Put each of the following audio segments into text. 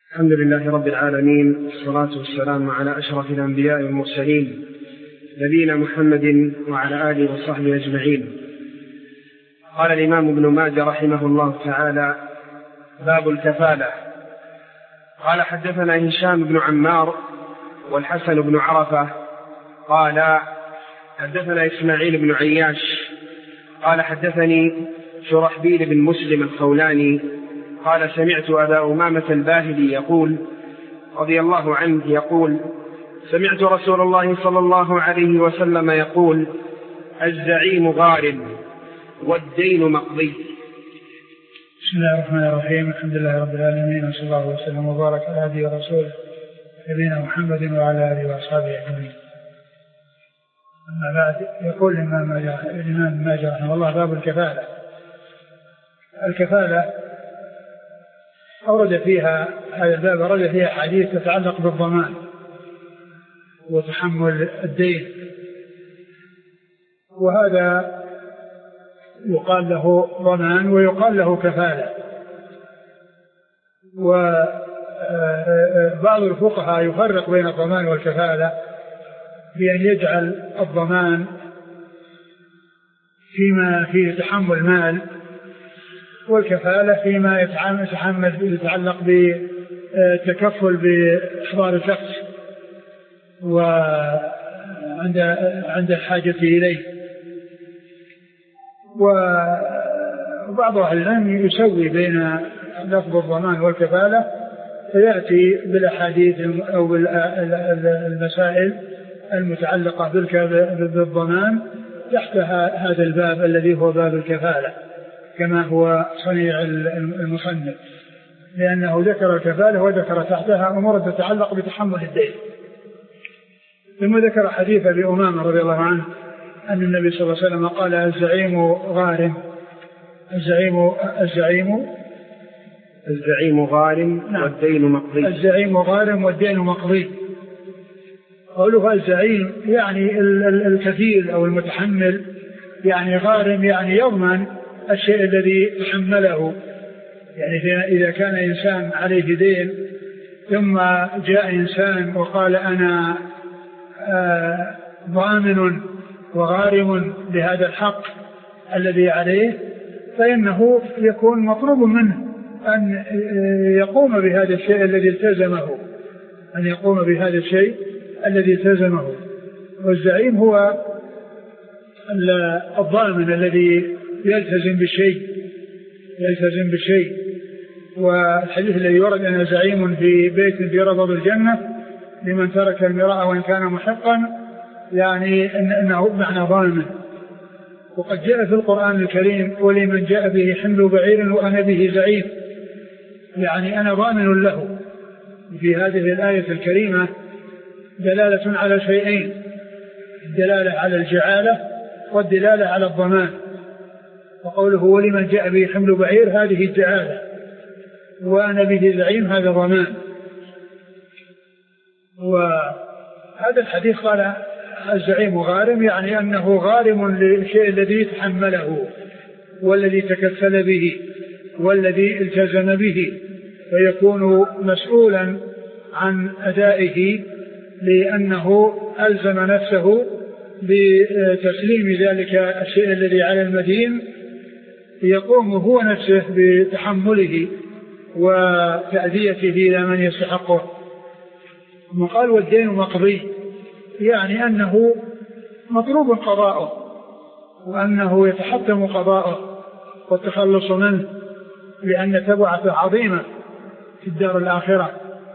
الحمد لله رب العالمين، والصلاة والسلام على أشرف الأنبياء والمرسلين نبينا محمد وعلى آله وصحبه أجمعين. قال الإمام ابن ماجه رحمه الله تعالى: باب الكفالة. قال: حدثنا هشام بن عمار والحسن بن عرفة قال: حدثنا إسماعيل بن عياش قال: حدثني شرحبيل بن مسلم الخولاني قال: سمعت أبا أمامة الباهلي يقول رضي الله عنه يقول: سمعت رسول الله صلى الله عليه وسلم يقول: الزعيم غارم والدين مقضي. بسم الله الرحمن الرحيم. الحمد لله رب العالمين، وصلى الله وسلم وبارك على هديه ورسوله نبينا محمد وعلى آله وأصحابه أجمعين. أما بعد، يقول الإمام ماجه رحمه الله: باب الكفالة. الكفالة أورد فيها هذا الباب أورد فيها حديث تتعلق بالضمان وتحمل الدين، وهذا يقال له ضمان ويقال له كفالة. وبعض الفقهاء يفرق بين الضمان والكفالة بأن يجعل الضمان فيما فيه تحمل مال، والكفالة فيما يتعلق بالتكفل بإحضار الشخص وعند الحاجة إليه. وبعض أهل العلم يسوي بين لفظ الضمان والكفالة، فيأتي بالأحاديث أو بالمسائل المتعلقة بالضمان تحت هذا الباب الذي هو باب الكفالة، كما هو صنيع المصنف، لأنه ذكر الكفالة وذكر تحتها أمور تتعلق بتحمل الدين. ثم ذكر حديث أبي أمامة رضي الله عنه أن النبي صلى الله عليه وسلم قال: الزعيم غارم. الزعيم غارم والدين مقضي. الزعيم غارم والدين مقضي. قوله الزعيم يعني الكفيل أو المتحمل، يعني غارم يعني يضمن الشيء الذي تحمله. يعني إذا كان إنسان عليه دين ثم جاء إنسان وقال: أنا ضامن وغارم لهذا الحق الذي عليه، فإنه يكون مطلوب منه أن يقوم بهذا الشيء الذي التزمه. والزعيم هو الضامن الذي يلتزم بالشيء. والحديث الذي ورد: أنا زعيم في بيت في ربض الجنة لمن ترك المراء وإن كان محقا، يعني أنه معنى ضامن. وقد جاء في القرآن الكريم: ولمن جاء به حمل بعير وأنا به زعيم، يعني أنا ضامن له. في هذه الآية الكريمة دلالة على شيئين: الدلالة على الجعالة والدلالة على الضمان. وقوله ولمن جاء به حمل بعير هذه الجعالة، وأنا به زعيم هذا ضمان. وهذا الحديث قال: الزعيم غارم، يعني أنه غارم للشيء الذي تحمله والذي تكفل به والذي التزم به، فيكون مسؤولا عن أدائه، لأنه ألزم نفسه بتسليم ذلك الشيء الذي على المدين، يقوم هو نفسه بتحمله وتأديته إلى من يستحقه. ثم قال: والدين مقضي، يعني أنه مطلوب قضاؤه، وأنه يتحتم قضاؤه والتخلص منه، لأن تبعته عظيمة في الدار الآخرة،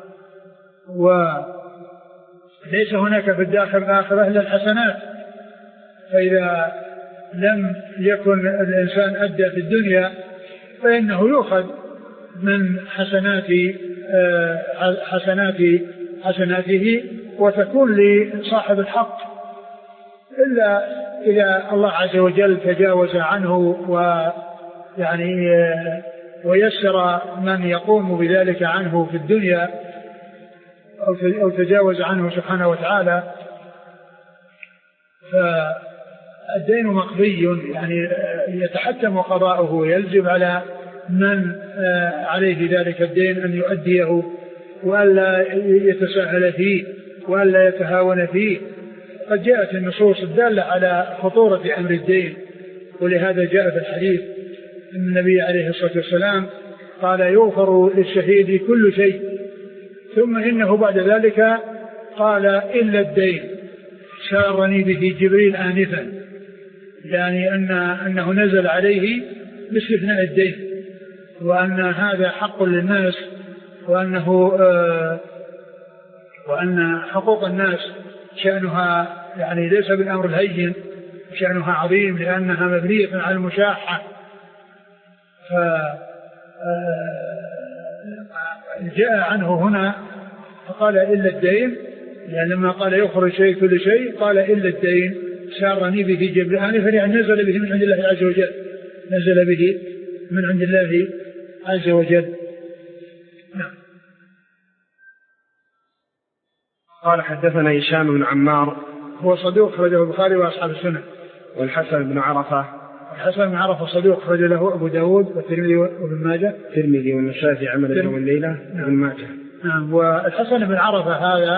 وليس هناك في الدار الآخرة إلا الحسنات. فإذا لم يكن الإنسان أدى في الدنيا فإنه يؤخذ من حسناته وتكون لصاحب الحق، إلا إذا الله عز وجل تجاوز عنه ويسر من يقوم بذلك عنه في الدنيا، أو تجاوز عنه سبحانه وتعالى. فالدين مقضي، يعني يتحتم قضاؤه ويلزم على من عليه ذلك الدين أن يؤديه وألا يتساهل فيه وألا يتهاون فيه. قد جاءت النصوص الدالة على خطورة أمر الدين، ولهذا جاء في الحديث أن النبي عليه الصلاة والسلام قال يغفر للشهيد كل شيء، ثم إنه بعد ذلك قال إلا الدين شارني به جبريل آنفا، يعني أنه نزل عليه باستثناء الدين، وأن هذا حق للناس، وأن حقوق الناس شأنها يعني ليس بالأمر الهين، شأنها عظيم لأنها مبنية على المشاحة. فجاء عنه هنا فقال إلا الدين، يعني لما قال يغفر شيء كل شيء قال إلا الدين سارني به جبريل آنفا، يعني نزل به من عند الله عز وجل، نزل به من عند الله عز وجل. نعم. قال حدثنا هشام بن عمار هو صدوق أخرجه البخاري وأصحاب السنن. والحسن بن عرفة الحسن بن عرفة صدوق أخرج له أبو داود والترمذي وابن ماجه. الترمذي والنسائي في عمل اليوم والليلة وابن ماجه. نعم. والحسن بن عرفة هذا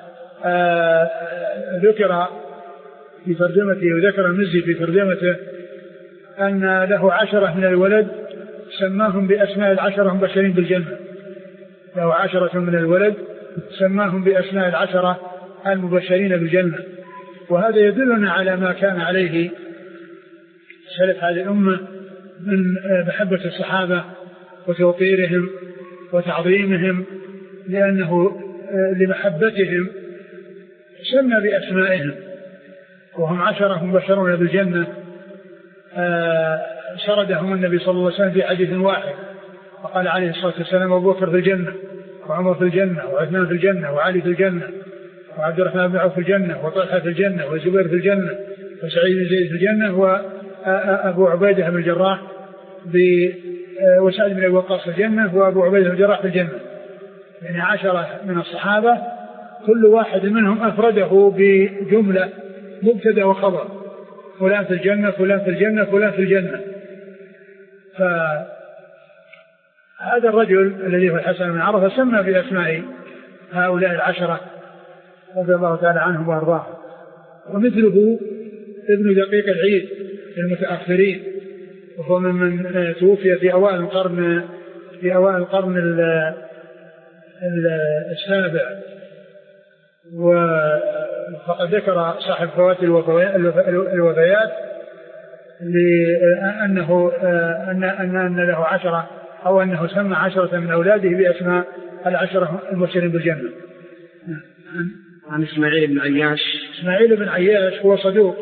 ذكر في ترجمته، وذكر المزي في ترجمته أن له 10 من الولد سماهم بأسماء ال10 مبشرين بالجنة، له 10 من الولد سماهم بأسماء ال10 المبشرين بالجنة. وهذا يدلنا على ما كان عليه سلف هذه الأمة من محبة الصحابة وتوقيرهم وتعظيمهم، لأنه لمحبتهم سمى بأسمائهم، وهم 10 مبشرون بالجنة سردهم النبي صلى الله عليه وسلم في حديث واحد، وقال عليه الصلاة والسلام أبو بكر في الجنة، وعمر في الجنة، وعثمان في الجنة، وعلي في الجنة، وعبد الرحمن بن عوف في الجنة، وطلحة في الجنة، وزبير في الجنة، وسعيد بن زيد في الجنة، وأبو عبيدة بن الجراح وسعد بن أبي وقاص في الجنة، وأبو عبيدة بن الجراح في الجنة. يعني 10 من الصحابة كل واحد منهم أفرده بجملة مبتدأ وخبر، فلان في الجنة، فلان في الجنة، فلان في الجنة. فهذا الرجل الذي هو الحسن بن عرفة سمى بأسماء هؤلاء 10 رضي الله تعالى عنهم وارضاهم. ومثله ابن دقيق العيد في المتأخرين، وهو من توفي في أوائل القرن السابع، وقد ذكر صاحب فوات الوفيات لأنه أن له 10 أو أنه سمى 10 من أولاده بأسماء 10 المبشرين بالجنة. عن إسماعيل بن عياش. إسماعيل بن عياش هو صدوق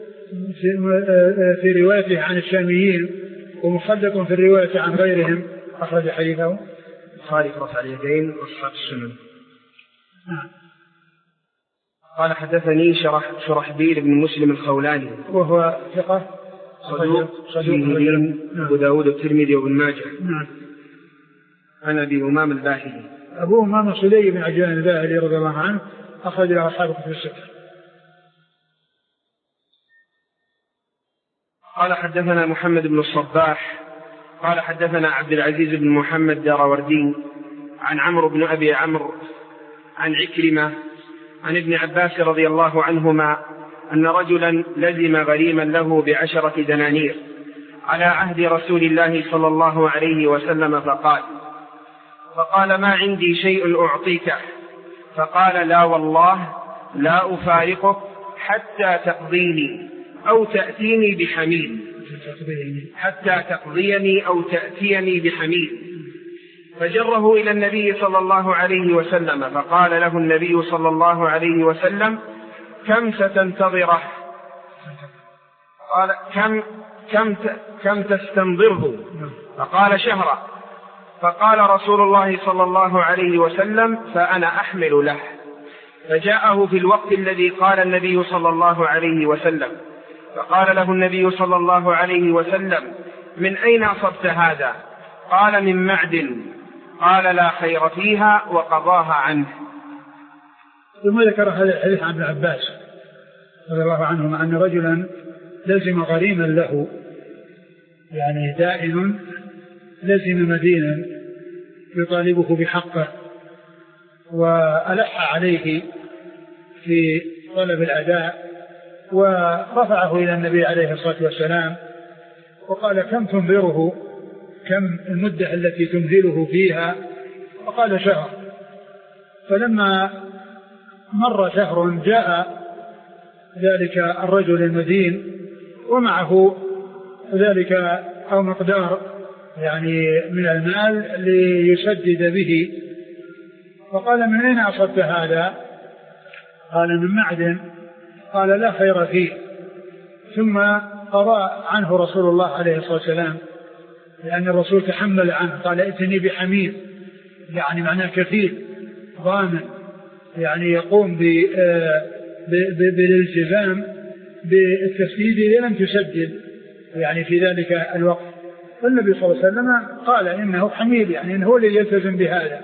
في روايته عن الشاميين، ومصدق في الرواية عن غيرهم، أخرج حديثه البخاري في رفع اليدين وأصحاب السنن. قال حدثني شرحبيل بن مسلم الخولاني وهو ثقة صدوق أبو داود والترمذي وابن ماجه. نعم. عن أبي أمام الباهلي. أبو أمام سلي بن عجلان الباهلي رضي الله عنه أخرج له أصحاب الكتب الستة. قال حدثنا محمد بن الصباح قال حدثنا عبد العزيز بن محمد داراوردي عن عمرو بن أبي عمرو عن عكرمة عن ابن عباس رضي الله عنهما أن رجلا لزم غريما له ب10 دنانير على عهد رسول الله صلى الله عليه وسلم فقال ما عندي شيء أعطيك، فقال لا والله لا أفارقك حتى تقضيني أو تأتيني بحميل فجره إلى النبي صلى الله عليه وسلم، فقال له النبي صلى الله عليه وسلم كم ستنتظره؟ قال كم تستنظره؟ فقال شهرا. فقال رسول الله صلى الله عليه وسلم فأنا أحمل له. فجاءه في الوقت الذي قال النبي صلى الله عليه وسلم، فقال له النبي صلى الله عليه وسلم من أين أصبت هذا؟ قال من معدن. قال لا خير فيها، وقضاها عنه. ثم ذكر هذا الحديث عن ابن عباس رضي الله عنهما أن رجلا لزم غريما له، يعني دائن لزم مدينا يطالبه بحقه، وألح عليه في طلب الأداء، ورفعه إلى النبي عليه الصلاة والسلام وقال: كم تنظره؟ كم المدة التي تمهله فيها؟ وقال: شهر. فلما مر شهر جاء ذلك الرجل المدين ومعه ذلك أو مقدار يعني من المال ليسدد به، فقال: من أين أصبت هذا؟ قال: من معدن. قال: لا خير فيه. ثم قضى عنه رسول الله عليه الصلاة والسلام، لأن الرسول تحمل عنه، قال: ائتني بحميل، يعني معناه كفيل ضامن، يعني يقوم بالالتزام بالتسديد إذا لم تسدد يعني في ذلك الوقت. فالنبي صلى الله عليه وسلم قال إنه حميل، يعني إنه هو الذي يلتزم بهذا.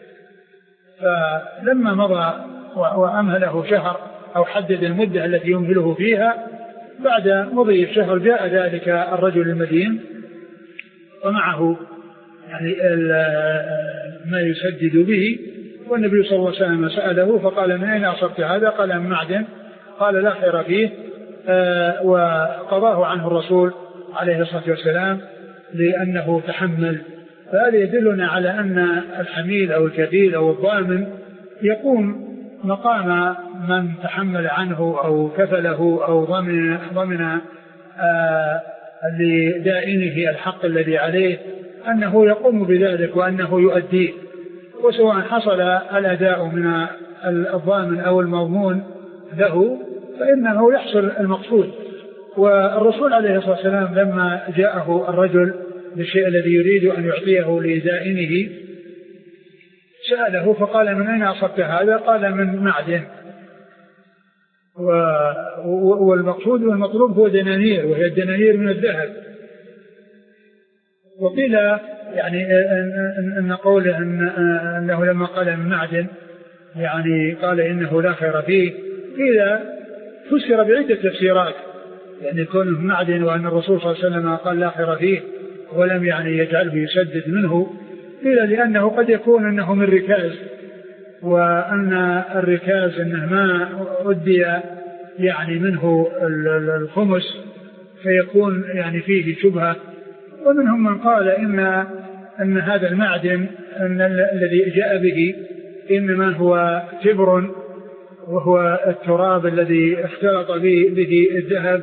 فلما مضى وأمهله شهر أو حدد المدة التي يمهله فيها، بعد مضي الشهر جاء ذلك الرجل المدين ومعه يعني ما يسدد به، والنبي صلى الله عليه وسلم سأله فقال: من أين أصبت هذا؟ قال: من معدن. قال: لا خير فيه. وقضاه عنه الرسول عليه الصلاة والسلام لأنه تحمل. فهذا يدلنا على أن الحميل أو الكفيل أو الضامن يقوم مقام من تحمل عنه أو كفله أو ضمن لدائنه الحق الذي عليه، أنه يقوم بذلك وأنه يؤديه، وسواء حصل الأداء من الضامن أو المضمون له فإنه يحصل المقصود. والرسول عليه الصلاة والسلام لما جاءه الرجل بالشيء الذي يريد أن يعطيه لدائنه سأله فقال: من أين أصبت هذا؟ قال: من معدن. والمقصود والمطلوب هو دنانير، وهي الدنانير من الذهب. وقيل يعني أن قوله أنه لما قال من معدن يعني قال إنه لا خير فيه، قيل فسر بعدة تفسيرات، يعني كونه من معدن وأن الرسول صلى الله عليه وسلم قال لا خير فيه ولم يعني يجعله يسدد منه، قيل لأنه قد يكون أنه من ركاز، وأن الركاز أنه ما أدي يعني منه الخمس فيكون يعني فيه شبهة. ومنهم من قال إن هذا المعدن أن الذي جاء به إنما هو تبر، وهو التراب الذي اختلط به الذهب،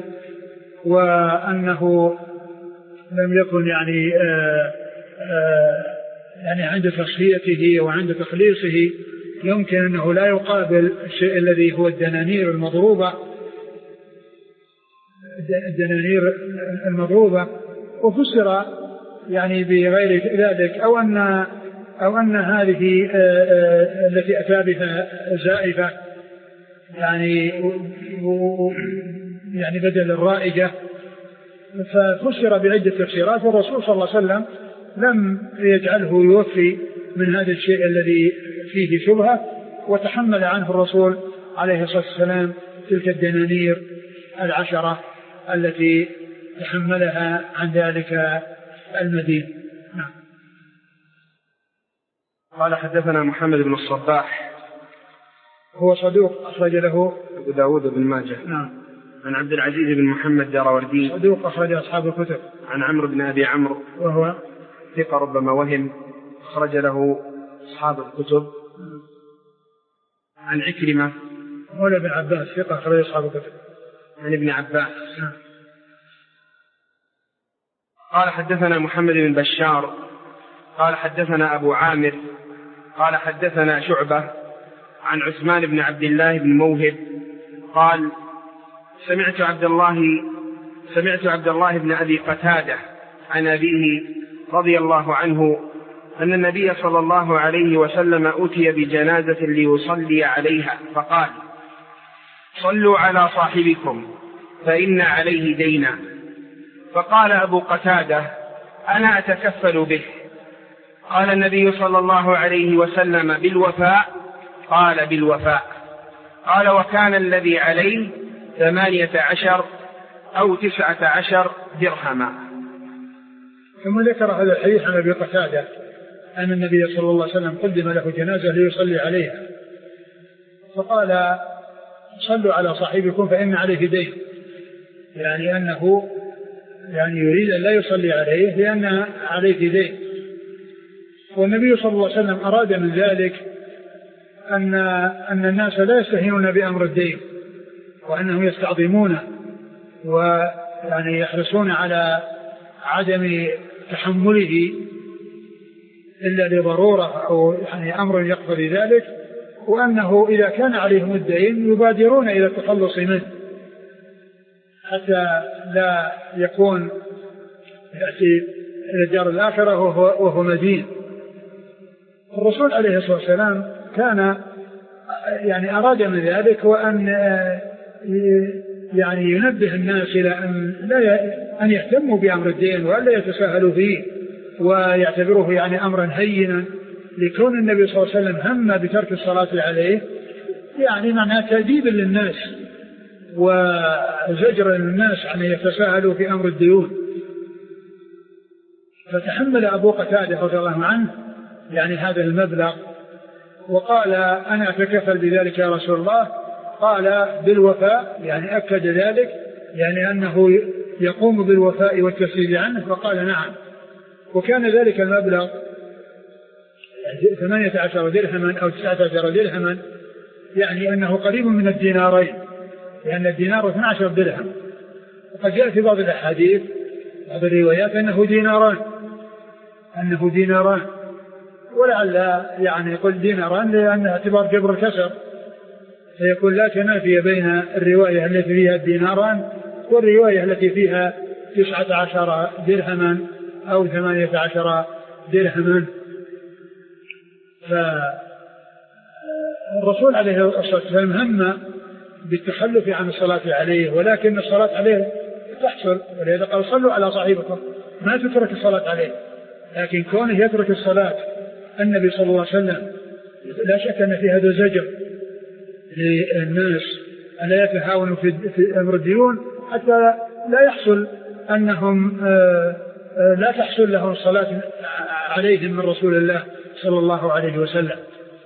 وأنه لم يكن يعني عند تصفيته وعند تخليصه يمكن أنه لا يقابل الشيء الذي هو الدنانير المضروبة. وفسر يعني بغير ذلك أو أن هذه التي أتى بها زائفة يعني بدل الرائجة، ففسر بعدة تفسيرات. والرسول صلى الله عليه وسلم لم يجعله يوفي من هذا الشيء الذي فيه شبهة، وتحمل عنه الرسول عليه الصلاة والسلام تلك الدنانير 10 التي تحملها عن ذلك المدين. نعم. قال: حدثنا محمد بن الصباح، هو صدوق أخرج له أبو داود بن ماجه. نعم. عن عبد العزيز بن محمد داراوردي، صدوق أخرج أصحاب الكتب. عن عمرو بن أبي عمرو، وهو ثقة ربما وهم، أخرج له أصحاب الكتب. عن عكرمة مولى بن عباس، ثقة أخرج أصحاب الكتب. عن ابن عباس. قال: حدثنا محمد بن بشار قال: حدثنا أبو عامر قال: حدثنا شعبة عن عثمان بن عبد الله بن موهب قال: سمعت عبد الله بن أبي قتادة عن أبيه رضي الله عنه أن النبي صلى الله عليه وسلم أتي بجنازة ليصلي عليها فقال: صلوا على صاحبكم فإن عليه دينا. فقال أبو قتادة: أنا أتكفل به. قال النبي صلى الله عليه وسلم: بالوفاء؟ قال: بالوفاء. قال: وكان الذي عليه 18 أو 19 درهما. ثم ذكر هذا الحديث عن أبي قتادة أن النبي صلى الله عليه وسلم قدم له جنازة ليصلي عليها، فقال صلوا على صاحبكم فإن عليه دين، يعني أنه يعني يريد أن لا يصلي عليه لأن عليه دين. والنبي صلى الله عليه وسلم أراد من ذلك أن الناس لا يستهينون بأمر الدين، وأنهم يستعظمونه ويعني يحرصون على عدم تحمله إلا لضرورة أو يعني أمر يقتضي ذلك، وأنه إذا كان عليهم الدين يبادرون إلى التخلص منه حتى لا يكون يأتي إلى الدار الآخرة وهو مدين. الرسول عليه الصلاة والسلام كان يعني أراد من ذلك وأن يعني ينبه الناس إلى أن يهتموا بأمر الدين وأن لا يتساهلوا فيه ويعتبروه يعني أمرا هينا، لكون النبي صلى الله عليه وسلم هم بترك الصلاة عليه يعني معناه تأديب للناس وزجر للناس أن يتساهلوا في أمر الديون. فتحمل أبو قتادة رضي الله عنه يعني هذا المبلغ وقال أنا أتكفل بذلك يا رسول الله. قال بالوفاء، يعني أكد ذلك، يعني أنه يقوم بالوفاء والتسديد عنه، فقال نعم. وكان ذلك المبلغ 18 درهما أو 19 درهما، يعني أنه قريب من الدينارين، لأن الدينار 12 درهم. وقد جاء في بعض الأحاديث بعض الروايات أنه ديناران، ولعل يعني يقول ديناران لأن اعتبار جبر الكسر، فيقول لا تنافي بين الرواية التي فيها الديناران والرواية التي فيها 19 درهما أو 18 درهما. فالرسول عليه الصلاة والسلام هم بالتخلف عن الصلاة عليه، ولكن الصلاة عليه تحصل، ولذا قال صلوا على صاحبكم، ما تترك الصلاة عليه. لكن كونه يترك الصلاة النبي صلى الله عليه وسلم لا شك أن في هذا زجر للناس ألا يتهاونوا في أمر الديون حتى لا يحصل أنهم لا تحصل لهم الصلاة عليهم من رسول الله صلى الله عليه وسلم،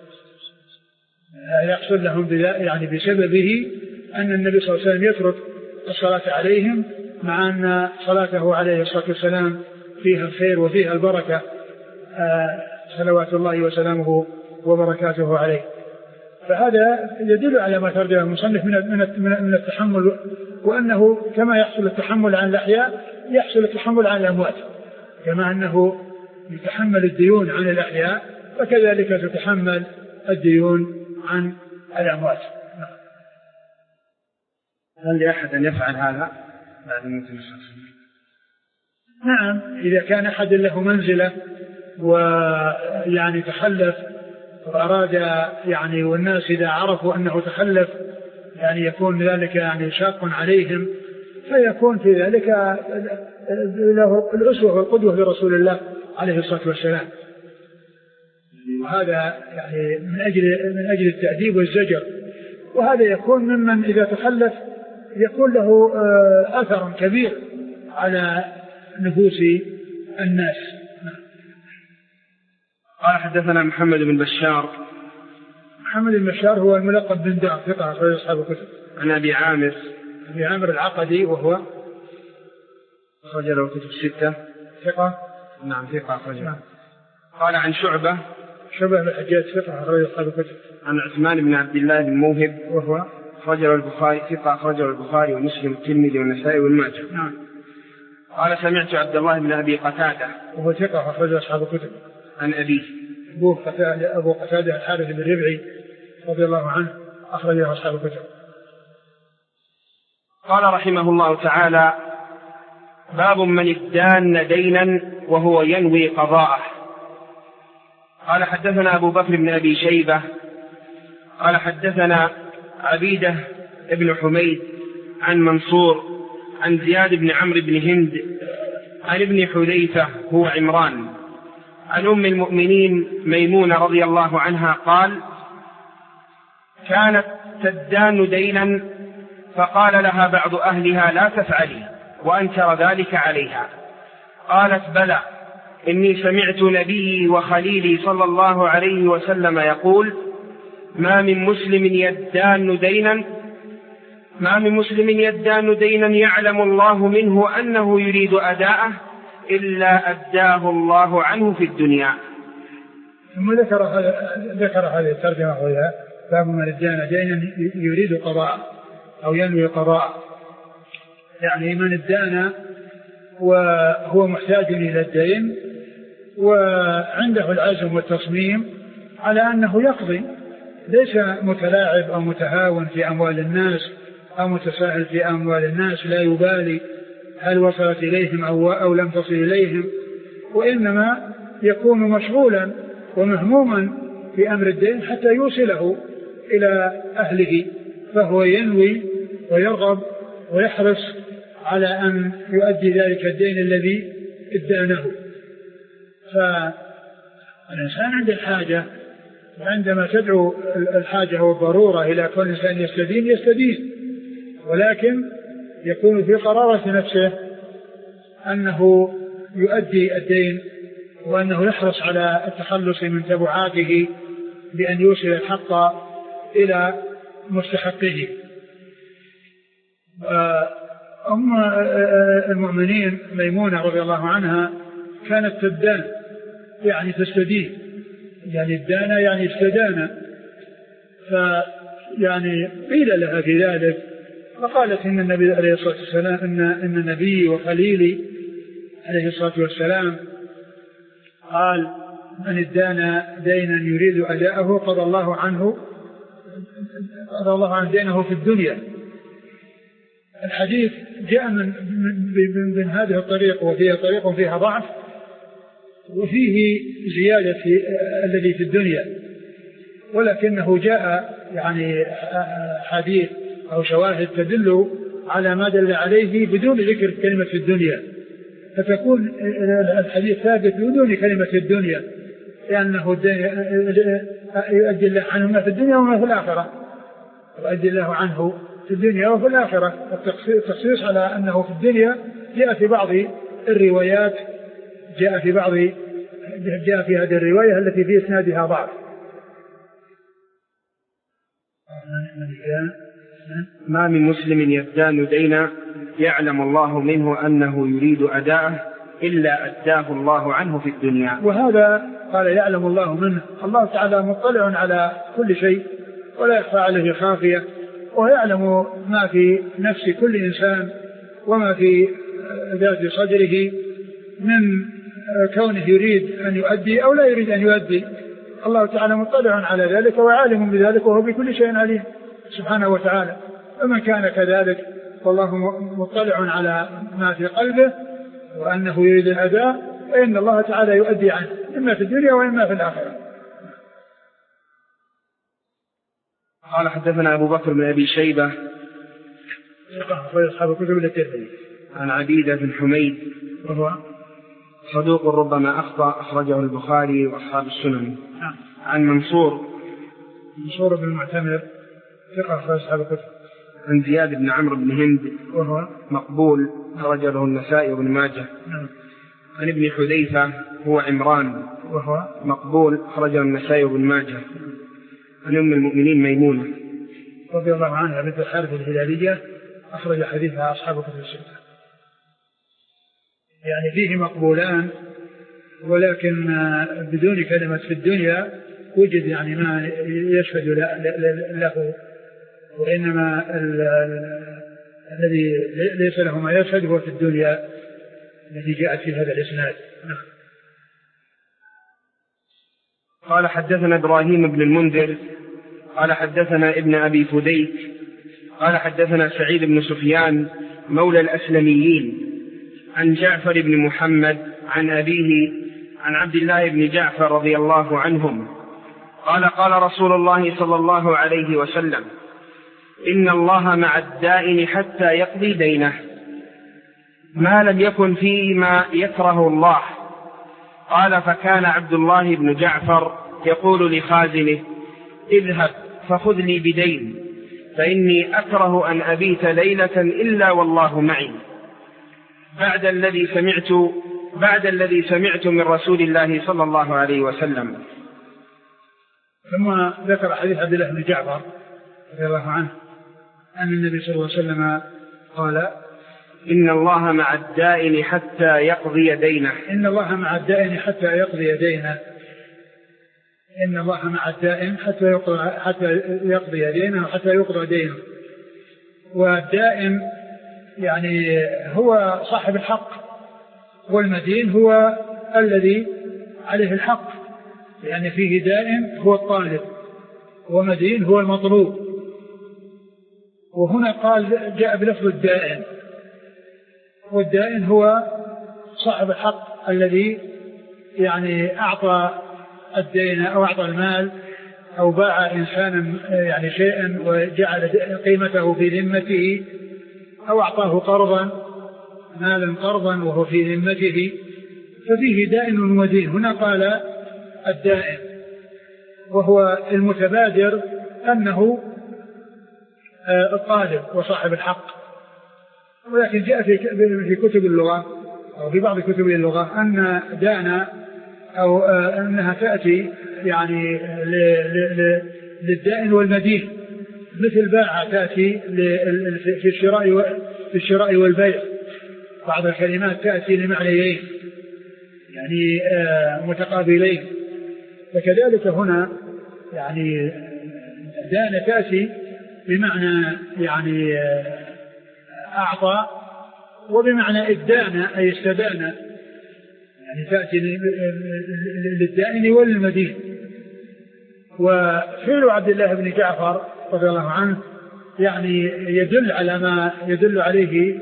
يحصل لهم يعني بسببه أن النبي صلى الله عليه وسلم يترك الصلاة عليهم، مع أن صلاته عليه الصلاة والسلام فيها الخير وفيها البركة صلوات الله وسلامه وبركاته عليه. فهذا يدل على ما ترجمه المصنف من التحمل، وأنه كما يحصل التحمل عن الأحياء يحصل التحمل عن الأموات، كما أنه يتحمل الديون عن الأحياء فكذلك تتحمل الديون عن الأموات. هل لأحد أن يفعل هذا بعد موت النبي؟ نعم، إذا كان أحد له منزلة ويعني تخلف وأراد يعني، والناس إذا عرفوا أنه تخلف يعني يكون ذلك يعني شاق عليهم، فيكون في ذلك له الأسوة والقدوة لرسول الله عليه الصلاة والسلام. وهذا يعني من أجل التأديب والزجر، وهذا يكون ممن إذا تخلف يكون له أثر كبير على نفوس الناس. قال حدثنا محمد بن بشار. محمد بن بشار هو الملقب بن دار، ثقة أخرج أصحاب الكتب. عن أبي عامر العقدي وهو أخرج له الكتب الستة، ثقة. نعم ثقة أخرج. نعم. قال عن شعبة بن الحجاج، ثقة أخرج أصحاب الكتب. عن عثمان بن عبد الله بن موهب وهو أخرجه البخاري، ثقة أخرجه البخاري ومسلم والترمذي والنسائي والماجه. نعم. قال سمعت عبد الله بن أبي قتادة وهو ثقة أخرج أصحاب الكتب. عن أبيه أبو قتادة الحارث بن ربعي رضي الله عنه أخرجه أصحاب الكتب. قال رحمه الله تعالى: باب من ادان دينا وهو ينوي قضاءه. قال حدثنا أبو بكر بن أبي شيبة قال حدثنا عبيدة بن حميد عن منصور عن زياد بن عمرو بن هند عن ابن حذيفة هو عمران عن أم المؤمنين ميمونة رضي الله عنها قال: كانت تدان دينا فقال لها بعض أهلها: لا تفعلي، وأنكر ذلك عليها. قالت: بلى، إني سمعت نبيي وخليلي صلى الله عليه وسلم يقول: ما من مسلم يدان دينا يعلم الله منه أنه يريد أداءه إلا أداه الله عنه في الدنيا. ثم ذكر هذه الترجمة وهي: باب من ادان دينا يريد قضاء أو ينوي قضاء، يعني من ادان وهو محتاج إلى الدين وعنده العزم والتصميم على أنه يقضي، ليس متلاعب أو متهاون في أموال الناس أو متساهل في أموال الناس، لا يبالي هل وصلت إليهم أو لم تصل إليهم، وإنما يكون مشغولا ومهموما في أمر الدين حتى يوصله إلى أهله، فهو ينوي ويرغب ويحرص على أن يؤدي ذلك الدين الذي ادانه. فالإنسان عند الحاجة، وعندما تدعو الحاجة والضرورة إلى كل إنسان يستدين، ولكن يكون في قرارة نفسه أنه يؤدي الدين وأنه يحرص على التخلص من تبعاته بأن يوصل الحق إلى مستحقه. أم المؤمنين ميمونة رضي الله عنها كانت تدان، يعني تستدين، يعني الدانة يعني استدانة، فيعني قيل لها في ذلك فقالت إن النبي عليه الصلاة والسلام إن النبي وخليلي عليه الصلاة والسلام قال: من ادان دينا يريد أداءه قضى الله عنه دينه في الدنيا. الحديث جاء من هذه الطريق، وفيها طريق فيها ضعف وفيه زيادة في الذي في الدنيا، ولكنه جاء يعني حديث أو شواهد تدل على ما دل عليه بدون ذكر كلمة في الدنيا، فتكون الحديث ثابت بدون كلمة في الدنيا، لأنه يؤدي الله عنه ما في الدنيا وما في الآخرة، يؤدي الله عنه في الدنيا وفي الآخرة. التخصيص على أنه في الدنيا جاء في بعض الروايات، جاء في هذه الرواية التي في إسنادها ضعف. ما من مسلم يدان دينا يعلم الله منه أنه يريد أداءه إلا أداه الله عنه في الدنيا. وهذا قال يعلم الله منه، الله تعالى مطلع على كل شيء ولا يخفى عليه خافية، ويعلم ما في نفس كل إنسان وما في ذات صدره من كونه يريد أن يؤدي أو لا يريد أن يؤدي. الله تعالى مطلع على ذلك وعالم بذلك وهو بكل شيء عليم سبحانه وتعالى. فمن كان كذلك والله مطلع على ما في قلبه وأنه يريد الأداء، فإن الله تعالى يؤدي عنه إما في الدنيا وإما في الآخرة. قال: حدثنا أبو بكر بن أبي شيبة أصحاب الكتب الترمذي عن عبيدة بن حميد وهو صدوق ربما أخطأ، أخرجه البخاري وأصحاب السنن. عن منصور بن المعتمر ثقة أصحاب الكتب. عن زياد بن عمرو بن هند وهو مقبول، أخرجه النسائي وابن ماجه. عن ابن حذيفة هو عمران وهو مقبول، أخرجه النسائي وابن ماجه. عن أم المؤمنين ميمونة رضي الله عنها بنت الحارث الهلالية، أخرج حديثها أصحاب الكتب الستة. يعني فيه مقبولان، ولكن بدون كلمة في الدنيا وجد يعني ما يشهد له، وإنما الذي ليس له ما يشهد هو في الدنيا الذي جاءت في هذا الإسناد. قال: حدثنا إبراهيم بن المنذر قال: حدثنا ابن أبي فديك قال: حدثنا سعيد بن سفيان مولى الأسلميين عن جعفر بن محمد عن أبيه عن عبد الله بن جعفر رضي الله عنهم قال: قال رسول الله صلى الله عليه وسلم: إن الله مع الدائن حتى يقضي دينه ما لم يكن فيما يكره الله. قال: فكان عبد الله بن جعفر يقول لخازنه: اذهب فخذ لي بدين، فإني أكره أن أبيت ليلة إلا والله معي. بعد الذي سمعت بعد الذي سمعت من رسول الله صلى الله عليه وسلم. ثم ذكر حديث عبد الله بن جعفر رضي الله عنه أن النبي صلى الله عليه وسلم قال: إن الله مع الدائن حتى يقضي دينه. إن الله مع الدائن حتى يقضي دينه. إن الله مع الدائن حتى يقضي دينه وحتى يقضى دينه. والدائن يعني هو صاحب الحق، والمدين هو الذي عليه الحق، يعني فيه دائن هو الطالب ومدين هو المطلوب. وهنا قال جاء بلفظ الدائن، والدائن هو صاحب الحق الذي يعني أعطى الدين أو أعطى المال أو باع إنسانا يعني شيئا وجعل قيمته في ذمته، أو أعطاه قرضا مالا قرضا وهو في ذمته، ففيه دائن ومدين. هنا قال الدائن، وهو المتبادر أنه الطالب وصاحب الحق. ولكن جاء في كتب اللغة أو في بعض كتب اللغة أن دان أو أنها تأتي يعني للدائن والمدين، مثل باع تأتي في الشراء والبيع. بعض الكلمات تأتي لمعنيين يعني متقابلين، فكذلك هنا يعني دان تأتي بمعنى يعني أعطى، وبمعنى إدان أي استدان، يعني تأتي للدائن وللمدين. وفعل عبد الله بن جعفر رضي الله عنه يعني يدل على ما يدل عليه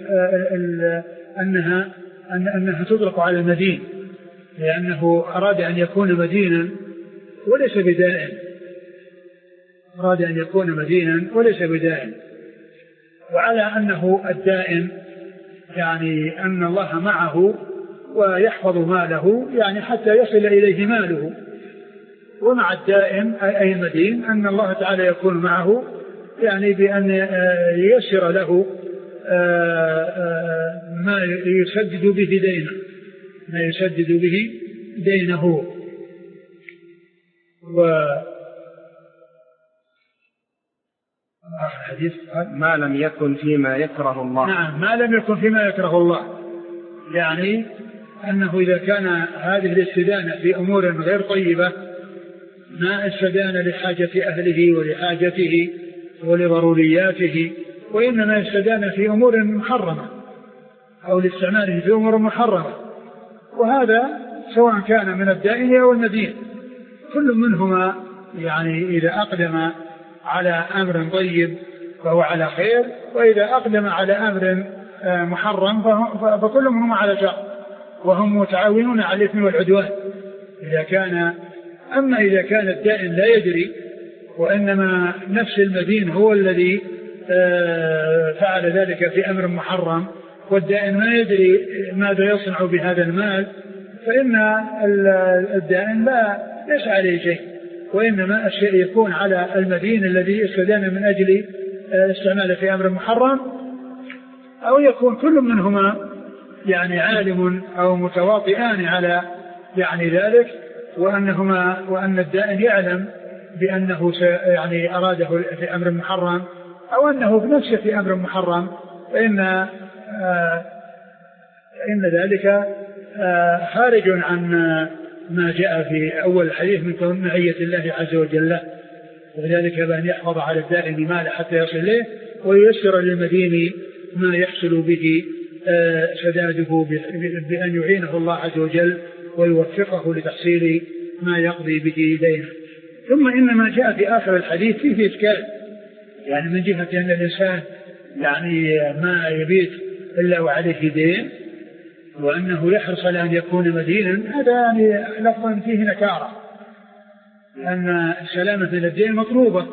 أنها تطلق على المدين، لأنه أراد أن يكون مدينا وليس بدائن، أراد أن يكون مدينا وليس بدائن. وعلى أنه الدائن يعني أن الله معه ويحفظ ماله يعني حتى يصل إليه ماله، ومع الدائن أي المدين أن الله تعالى يكون معه يعني بأن ييسر له ما يسدد به دينه، ما يسدد به دينه. الحديث ما لم يكن فيما يكره الله. نعم، ما لم يكن فيما يكره الله، يعني أنه إذا كان هذه الاستدانة في أمور غير طيبة ما استدان لحاجة أهله ولحاجته ولضرورياته، وإنما استدان في أمور محرمة أو لاستعماله في أمور محرمة، وهذا سواء كان من الدائن أو المدين كل منهما يعني إذا أقدم على أمر طيب فهو على خير، وإذا أقدم على أمر محرم فكل منهما على شر، وهم متعاونون على الإثم والعدوان. أما إذا كان الدائن لا يدري وإنما نفس المدين هو الذي فعل ذلك في أمر محرم، والدائن ما يدري ماذا يصنع بهذا المال، فإن الدائن لا ليس عليه شيء، وإنما الشيء يكون على المدين الذي استدان من أجل استعماله في أمر محرم، أو يكون كل منهما يعني عالم أو متواطئان على يعني ذلك، وأن الدائن يعلم بأنه يعني أراده في أمر محرم أو أنه بنفسه في أمر محرم، فإن ذلك خارج عن ما جاء في أول الحديث من كون معية الله عز وجل، وذلك بأن يحفظ على الدائن ماله حتى يصل إليه، وييسر للمدين ما يحصل به سداده بأن يعينه الله عز وجل ويوفقه لتحصيل ما يقضي به دينه. ثم إن ما جاء في آخر الحديث فيه إشكال، يعني من جهة أن الإنسان يعني ما يبيت إلا وعليه دين، وأنه يحرص على أن يكون مدينا، هذا يعني لفظا فيه نكارة، لأن السلامة من الدين مطلوبة،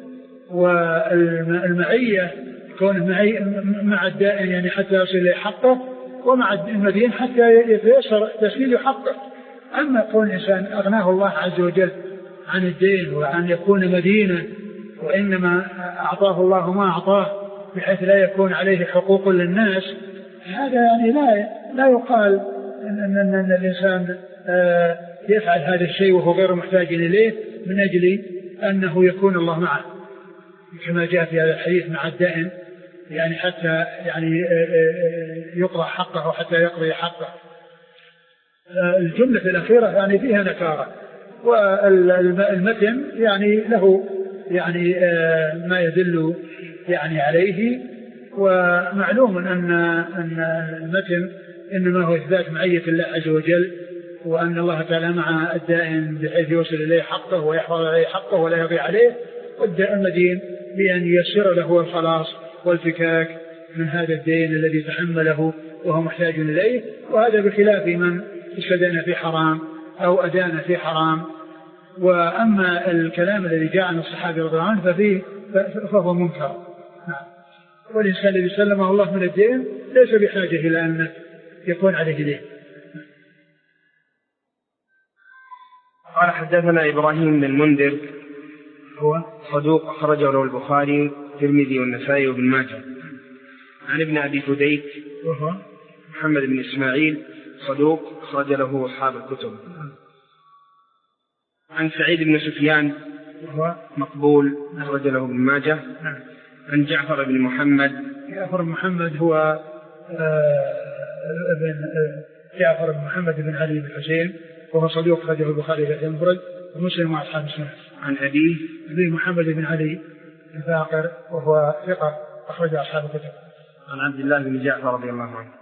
والمعية كونه مع الدائن يعني حتى يصل إليه حقه، ومع المدين حتى يتيسر تسليل حقه. أما كون الإنسان أغناه الله عز وجل عن الدين وعن يكون مدينا، وإنما أعطاه الله ما أعطاه بحيث لا يكون عليه حقوق للناس، هذا يعني لا يقال أن الإنسان يفعل هذا الشيء وهو غير محتاج إليه من أجل أنه يكون الله معه، كما جاء في هذا الحديث مع الدائن، يعني حتى يعني يقضى حقه وحتى يقضي حقه. الجملة الأخيرة يعني فيها نكارة، والمتن يعني له يعني ما يدل يعني عليه. ومعلوم أن المتن إنما هو إثبات معية الله عز وجل، وأن الله تعالى مع الدائن بحيث يوصل إليه حقه ويحفظ عليه حقه ولا يضيع عليه، والدائن مدين بأن ييسر له الخلاص والفكاك من هذا الدين الذي تحمله وهو محتاج إليه. وهذا بخلاف من استدان في حرام أو أدان في حرام. وأما الكلام الذي جاء عن الصحابي رضي الله عنه فهو منكر. والإنسان الذي سلمه الله من الدين ليس بحاجة إلى أن يكون عليه دين. قال حدثنا إبراهيم بن المنذر هو صدوق أخرجه له البخاري الترمذي والنسائي وابن ماجه. عن ابن أبي فديك وهو محمد بن إسماعيل صدوق أخرج له أصحاب الكتب. عن سعيد بن سفيان وهو مقبول أخرج له ابن ماجه. عن جعفر بن محمد. جعفر بن محمد هو جعفر بن محمد بن علي بن حسين وهو صدوق أخرجه البخاري في المفرد ومسلم مع أصحاب السنة. عن أبي محمد بن علي الباقر وهو ثقة أخرج أصحاب الكتب. عن عبد الله بن جعفر رضي الله عنه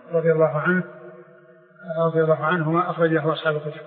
رضي الله عنهما أخرج له أصحاب الكتب.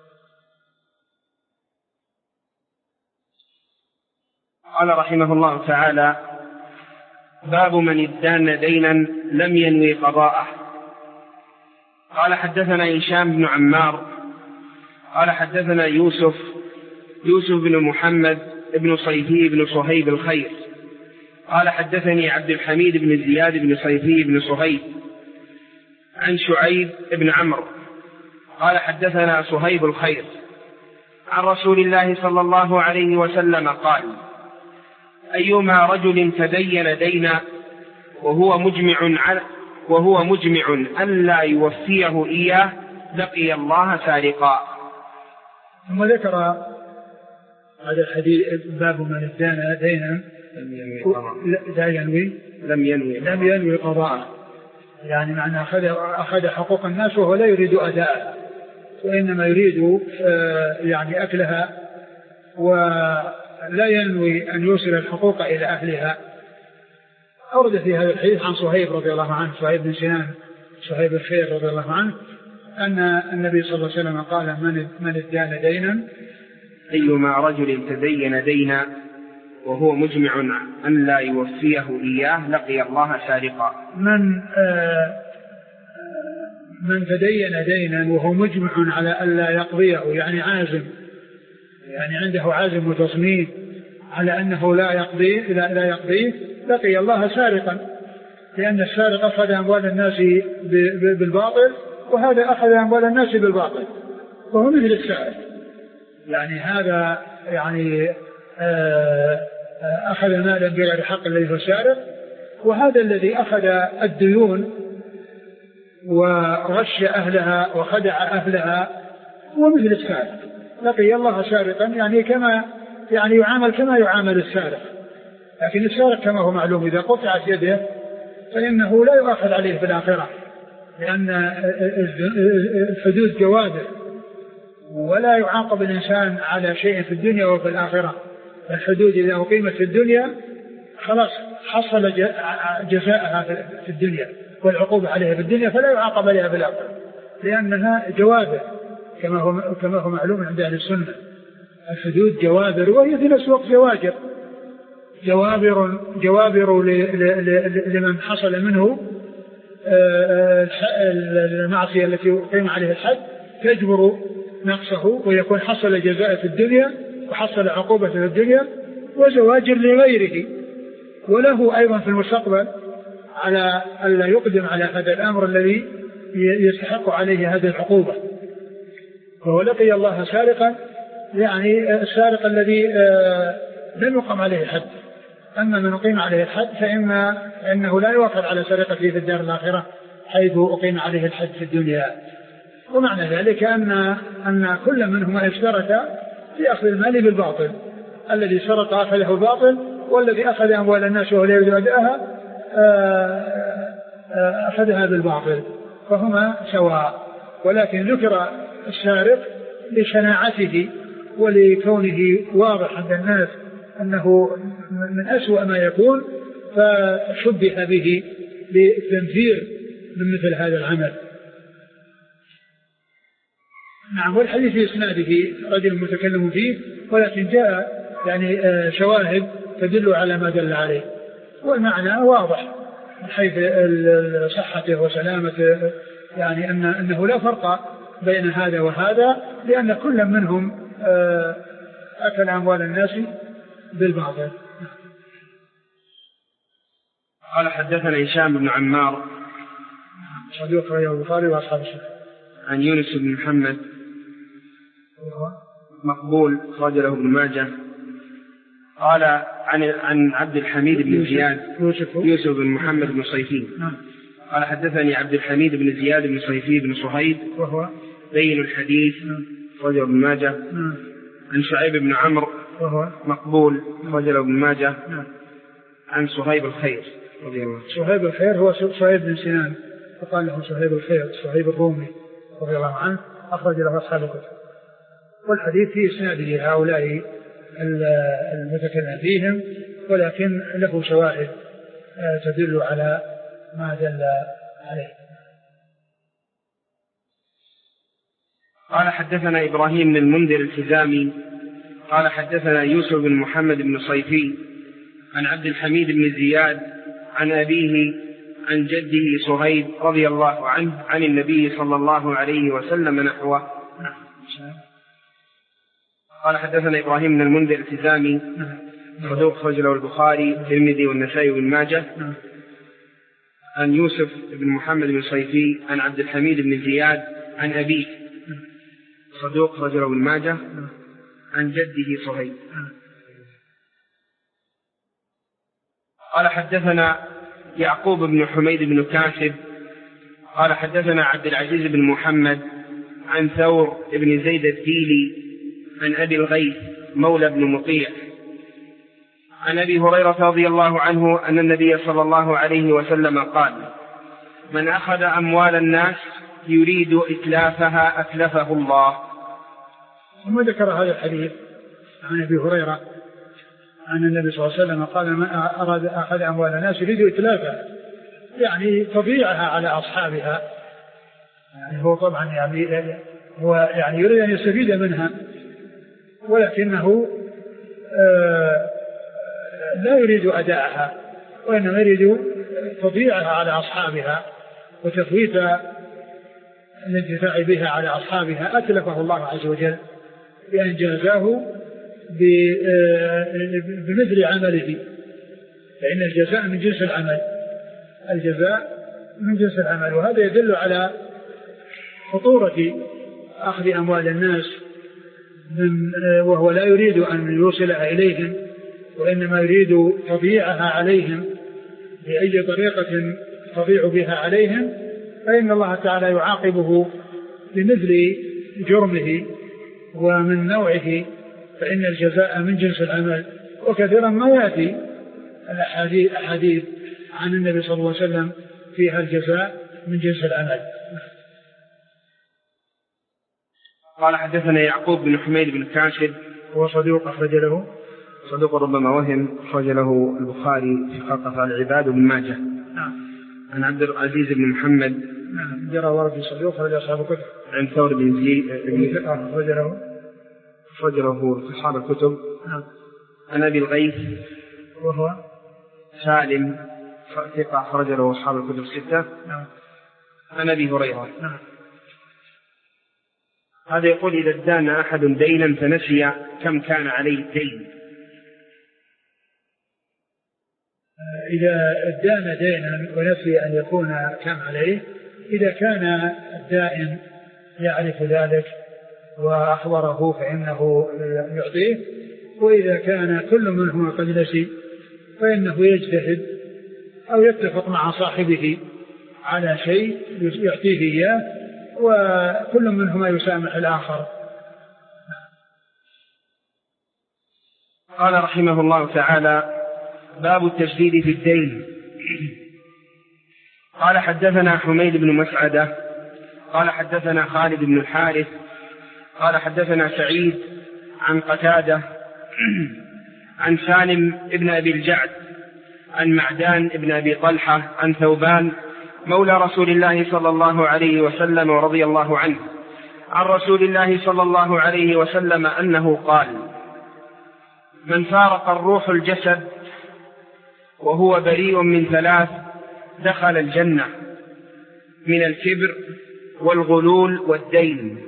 قال رحمه الله تعالى: باب من ادان دينا لم ينوي قضاءه. قال حدثنا هشام بن عمار قال حدثنا يوسف بن محمد بن صيفي بن صهيب الخير قال حدثني عبد الحميد بن زياد بن صيفي بن صهيب عن شعيب بن عمرو قال حدثنا صهيب الخير عن رسول الله صلى الله عليه وسلم قال: أيما رجل تدين دينا وهو مجمع أن لا يوفيه إياه لقي الله سارقا. ثم ذكر هذا الحديث باب من ادان دينا لم ينوي قضاءه، يعني معنى أخذ حقوق الناس وهو لا يريد أداءها وإنما يريد يعني أكلها، ولا ينوي أن يوصل الحقوق إلى أهلها. أورد في هذا الحديث عن صهيب رضي الله عنه، صهيب بن سنان صهيب الخير رضي الله عنه، أن النبي صلى الله عليه وسلم قال: من ادان دينا أيما رجل تدين دينا وهو مجمع أن لا يوفيه إياه لقي الله سارقا. من تدين دينا وهو مجمع على أن لا يقضيه، يعني عازم، يعني عنده عازم وتصميم على أنه لا يقضيه لقي الله سارقا، لأن السارق أخذ أموال الناس بالباطل، وهذا أخذ أموال الناس بالباطل، وهو مثل السارق. يعني هذا يعني أخذ مالا بغير حق الذي هو السارق، وهذا الذي أخذ الديون ورش أهلها وخدع أهلها هو مثل السارق، لقي الله سارقا، يعني يعامل كما يعامل السارق. لكن السارق كما هو معلوم إذا قطعت يده فإنه لا يؤخذ عليه في الآخرة، لأن الحدود جوادر، ولا يعاقب الإنسان على شيء في الدنيا وفي الآخرة. الحدود إذا أقيمت في الدنيا خلاص حصل جزاءها في الدنيا والعقوبة عليها في الدنيا، فلا يعاقب عليها في الآخرة، لأنها جوادر كما هو معلوم عند أهل السنة. الحدود جوابر، وهي في نفس الوقت جوابر لمن حصل منه المعصية التي أقيم عليها الحد، تجبر نقصه ويكون حصل جزاء في الدنيا وحصل عقوبة في الدنيا، وزواجر لغيره وله أيضا في المستقبل على ألا يقدم على هذا الأمر الذي يستحق عليه هذه العقوبة. فهو لقي الله سارقا، يعني السارق الذي لم يقم عليه الحد. أما من أقيم عليه الحد فإما أنه لا يؤخذ على سرقته في الدار الآخرة حيث أقيم عليه الحد في الدنيا. ومعنى ذلك أن كل منهما اشترك في أخذ المال بالباطل، الذي سرق أخذه باطل، والذي أخذ أموال الناس وهو لا يريد أداءها أخذها بالباطل، فهما سواء. ولكن ذكر السارق لشناعته ولكونه واضح عند الناس أنه من أسوأ ما يكون، فشبه به للتنفير من مثل هذا العمل. نعم. والحديث في إسناده رجل متكلم فيه، ولكن جاء يعني شواهد تدل على ما دل عليه، والمعنى واضح من حيث صحته وسلامته، يعني أنه لا فرق بين هذا وهذا، لأن كل منهم أكل أموال الناس بالباطل. قال حدثنا هشام بن عمار صدوق رواه البخاري وأصحاب السنن. عن يونس بن محمد مقبول أخرج له ابن ماجه. قال عن عبد الحميد بن زياد يوسف بن محمد بن صيفي قال حدثني عبد الحميد بن زياد بن صيفي بن صهيب وهو بين الحديث أخرج ابن ماجه. عن شعيب بن عمرو وهو مقبول أخرج له ابن ماجه. عن صهيب الخير رضي الله عنه. صهيب الخير هو صهيب بن سنان، فقال له صهيب الخير، صهيب الرومي رضي الله عنه، أخرج له أصحاب الكتب. والحديث في إسناده هؤلاء المتكلم فيهم، ولكن له شواهد تدل على ما دل عليه. قال حدثنا إبراهيم بن المنذر الحزامي قال حدثنا يوسف بن محمد بن صيفي عن عبد الحميد بن زياد عن أبيه عن جده صهيب رضي الله عنه عن النبي صلى الله عليه وسلم نحوه. قال حدثنا إبراهيم بن المنذر الحزامي صدوق أخرج له البخاري والترمذي والنسائي وابن ماجه. عن يوسف بن محمد بن صيفي عن عبد الحميد بن زياد عن أبيه صدوق أخرج له ابن ماجه. عن جده صهيب. قال حدثنا يعقوب بن حميد بن كاسب قال حدثنا عبد العزيز بن محمد عن ثور بن زيد الديلي عن أبي الغيث مولى بن مطيع عن أبي هريرة رضي الله عنه أن النبي صلى الله عليه وسلم قال: من أخذ أموال الناس يريد إتلافها أتلفه الله. ثم ذكر هذا الحديث عن أبي هريرة أن النبي صلى الله عليه وسلم قال: من أراد أخذ أموال الناس يريد إتلافها، يعني تضييعها على أصحابها، يعني هو طبعا يعني يريد أن يستفيد منها، ولكنه لا يريد أداءها، وإنما يريد تضييعها على أصحابها وتفويت الانتفاع بها على أصحابها. أتلفه الله عز وجل بأن جازاه بمثل عمله، فإن الجزاء من جنس العمل، الجزاء من جنس العمل. وهذا يدل على خطورة أخذ أموال الناس وهو لا يريد أن يوصلها إليهم، وإنما يريد تضييعها عليهم بأي طريقة تضيع بها عليهم، فإن الله تعالى يعاقبه بمثل جرمه ومن نوعه، فإن الجزاء من جنس العمل. وكثيرا ما يأتي الأحاديث عن النبي صلى الله عليه وسلم فيها الجزاء من جنس العمل. قال حدثنا يعقوب بن حميد بن كاشف هو صدوق أخرج له، صدوق ربما وهم، أخرج له البخاري في خلق أفعال العباد وابن ماجه. عن عبد العزيز بن محمد جرى ورد في صدوق أخرج أصحاب الكتب. عن ثور بن زيد أخرج له في أصحاب الكتب. عن أبي الغيث وهو سالم ثقة أخرج له أصحاب الكتب الستة. عن أبي هريرة. هذا يقول: إذا ادان أحد دينا فنسي كم كان عليه الدين. إذا ادان دينا ونسي أن يكون كم عليه، إذا كان الدائن يعرف ذلك وأخبره فإنه يعطيه، وإذا كان كل منهما قد نسي فإنه يجتهد أو يتفق مع صاحبه على شيء يعطيه إياه، وكل منهما يسامح الآخر. قال رحمه الله تعالى: باب التشديد في الدين. قال: حدثنا حميد بن مسعدة قال حدثنا خالد بن الحارث قال حدثنا سعيد عن قتادة عن سالم بن أبي الجعد عن معدان بن أبي طلحة عن ثوبان مولى رسول الله صلى الله عليه وسلم ورضي الله عنه عن رسول الله صلى الله عليه وسلم أنه قال: من فارق الروح الجسد وهو بريء من ثلاث دخل الجنة: من الكبر والغلول والدين.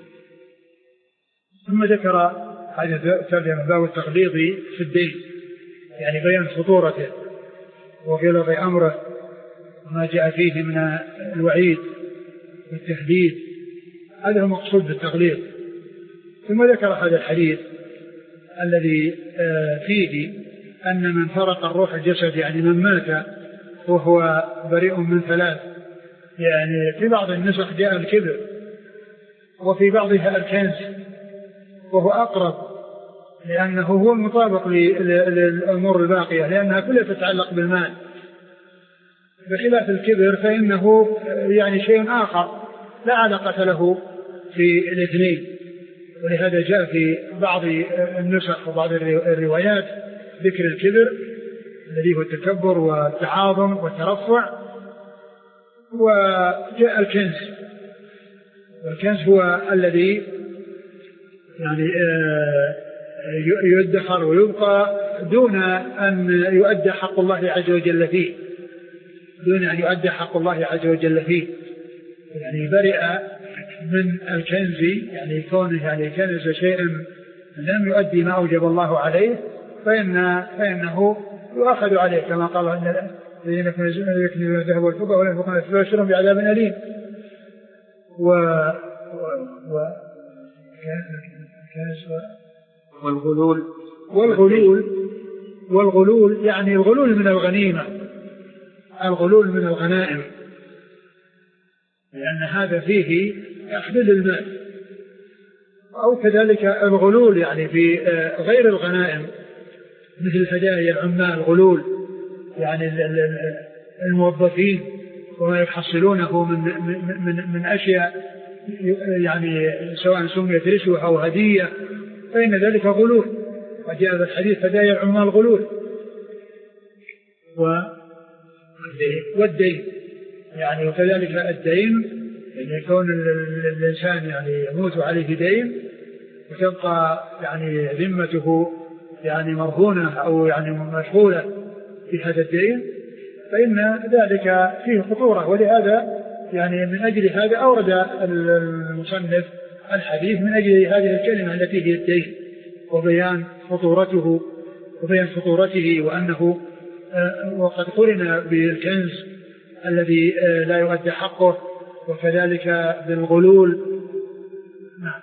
ثم ذكر هذا ترجمة باب التغليظ في الدين، يعني بيان خطورته وغلظ أمره وما جاء فيه من الوعيد والتهديد، هذا هو المقصود بالتغليظ. ثم ذكر هذا الحديث الذي فيه أن من فرق الروح الجسد، يعني من مات وهو بريء من ثلاث، يعني في بعض النسخ جاء الكبر وفي بعضها الكنز، وهو أقرب لأنه هو المطابق للأمور الباقية لأنها كلها تتعلق بالمال، بخلاف الكبر فإنه يعني شيء آخر لا علاقة له في الاثنين. ولهذا جاء في بعض النسخ وبعض الروايات ذكر الكبر الذي هو التكبر والتعاظم والترفع، وجاء الكنز، والكنز هو الذي يعني يدخر ويبقى دون أن يؤدى حق الله عز وجل فيه، دون أن يؤدى حق الله عز وجل فيه، يعني برئ من الكنز، يعني كونه يعني كنز شيء لم يؤدي ما أوجب الله عليه فإنه يؤخذ عليه، كما قال الذين يكنزون الذهب والفضة ولا ينفقون في بشرهم بعذاب أليم. والغلول يعني الغلول من الغنيمة، الغلول من الغنائم، لأن هذا فيه يحمل المال. أو كذلك الغلول يعني في غير الغنائم مثل هدايا العمال، غلول يعني الموظفين وما يحصلونه من أشياء يعني سواء سميت رشوة أو هدية فإن ذلك غلول، وجاء في الحديث هدايا العمال غلول. والدين يعني وكذلك الدين، يعني يكون الإنسان يعني يموت عليه دين وتبقى يعني ذمته يعني مرهونة أو يعني مشغولة في هذا الدين، فإن ذلك فيه خطورة. ولهذا يعني من أجل هذا أورد المصنف الحديث من أجل هذه الكلمة التي هي الدين، وبيان خطورته وأنه وقد قرن بالكنز الذي لا يؤدى حقه، وكذلك بالغلول. نعم.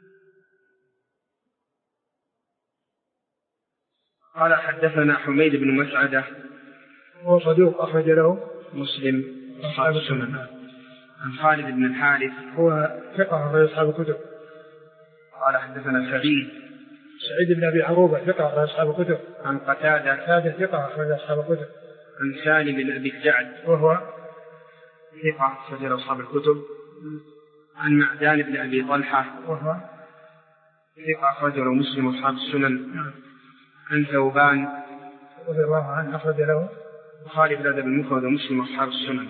قال: حدثنا حميد بن مسعدة هو صدوق أخرج له مسلم أصحاب السنن. عن خالد بن الحارث هو ثقة أخرج أصحاب الكتب. قال: حدثنا سعيد بن أبي عروبة ثقة أخرج أصحاب الكتب. عن قتادة ثقة أخرج أصحاب الكتب. عن سالم بن أبي الجعد وهو ثقة أخرج أصحاب الكتب. عن معدان بن أبي طلحة وهو ثقة أخرج له مسلم أصحاب السنن. عن ثوبان رضي الله عنه أخرج له البخاري في الأدب المفرد ومسلم أصحاب السنن.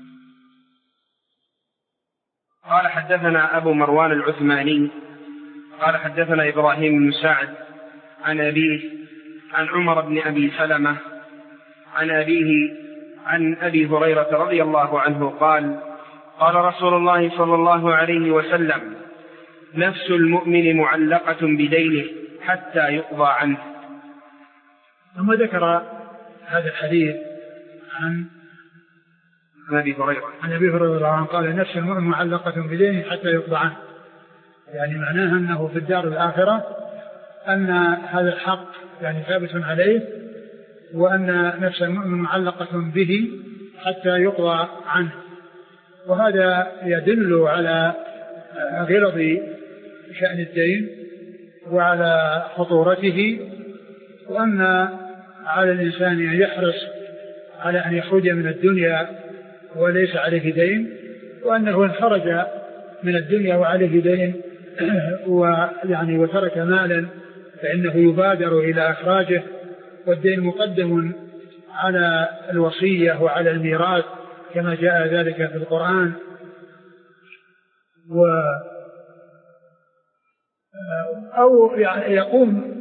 قال: حدثنا أبو مروان العثماني قال: حدثنا إبراهيم بن سعد عن أبيه عن عمر بن أبي سلمة عن أبيه عن أبي هريرة رضي الله عنه قال: قال رسول الله صلى الله عليه وسلم: نفس المؤمن معلقة بدينه حتى يقضى عنه. ثم ذكر هذا الحديث عن أبي هريرة قال: نفس المؤمن معلقة بدينه حتى يقضى عنه، يعني معناها أنه في الدار الآخرة أن هذا الحق يعني ثابت عليه، وأن نفس المؤمن معلقة به حتى يقضى عنه. وهذا يدل على غلظ شأن الدين وعلى خطورته، وأن على الإنسان أن يحرص على أن يخرج من الدنيا وليس عليه دين، وأنه إن خرج من الدنيا وعليه دين وترك مالا فإنه يبادر إلى إخراجه، والدين مقدم على الوصية وعلى الميراث كما جاء ذلك في القرآن. أو يقوم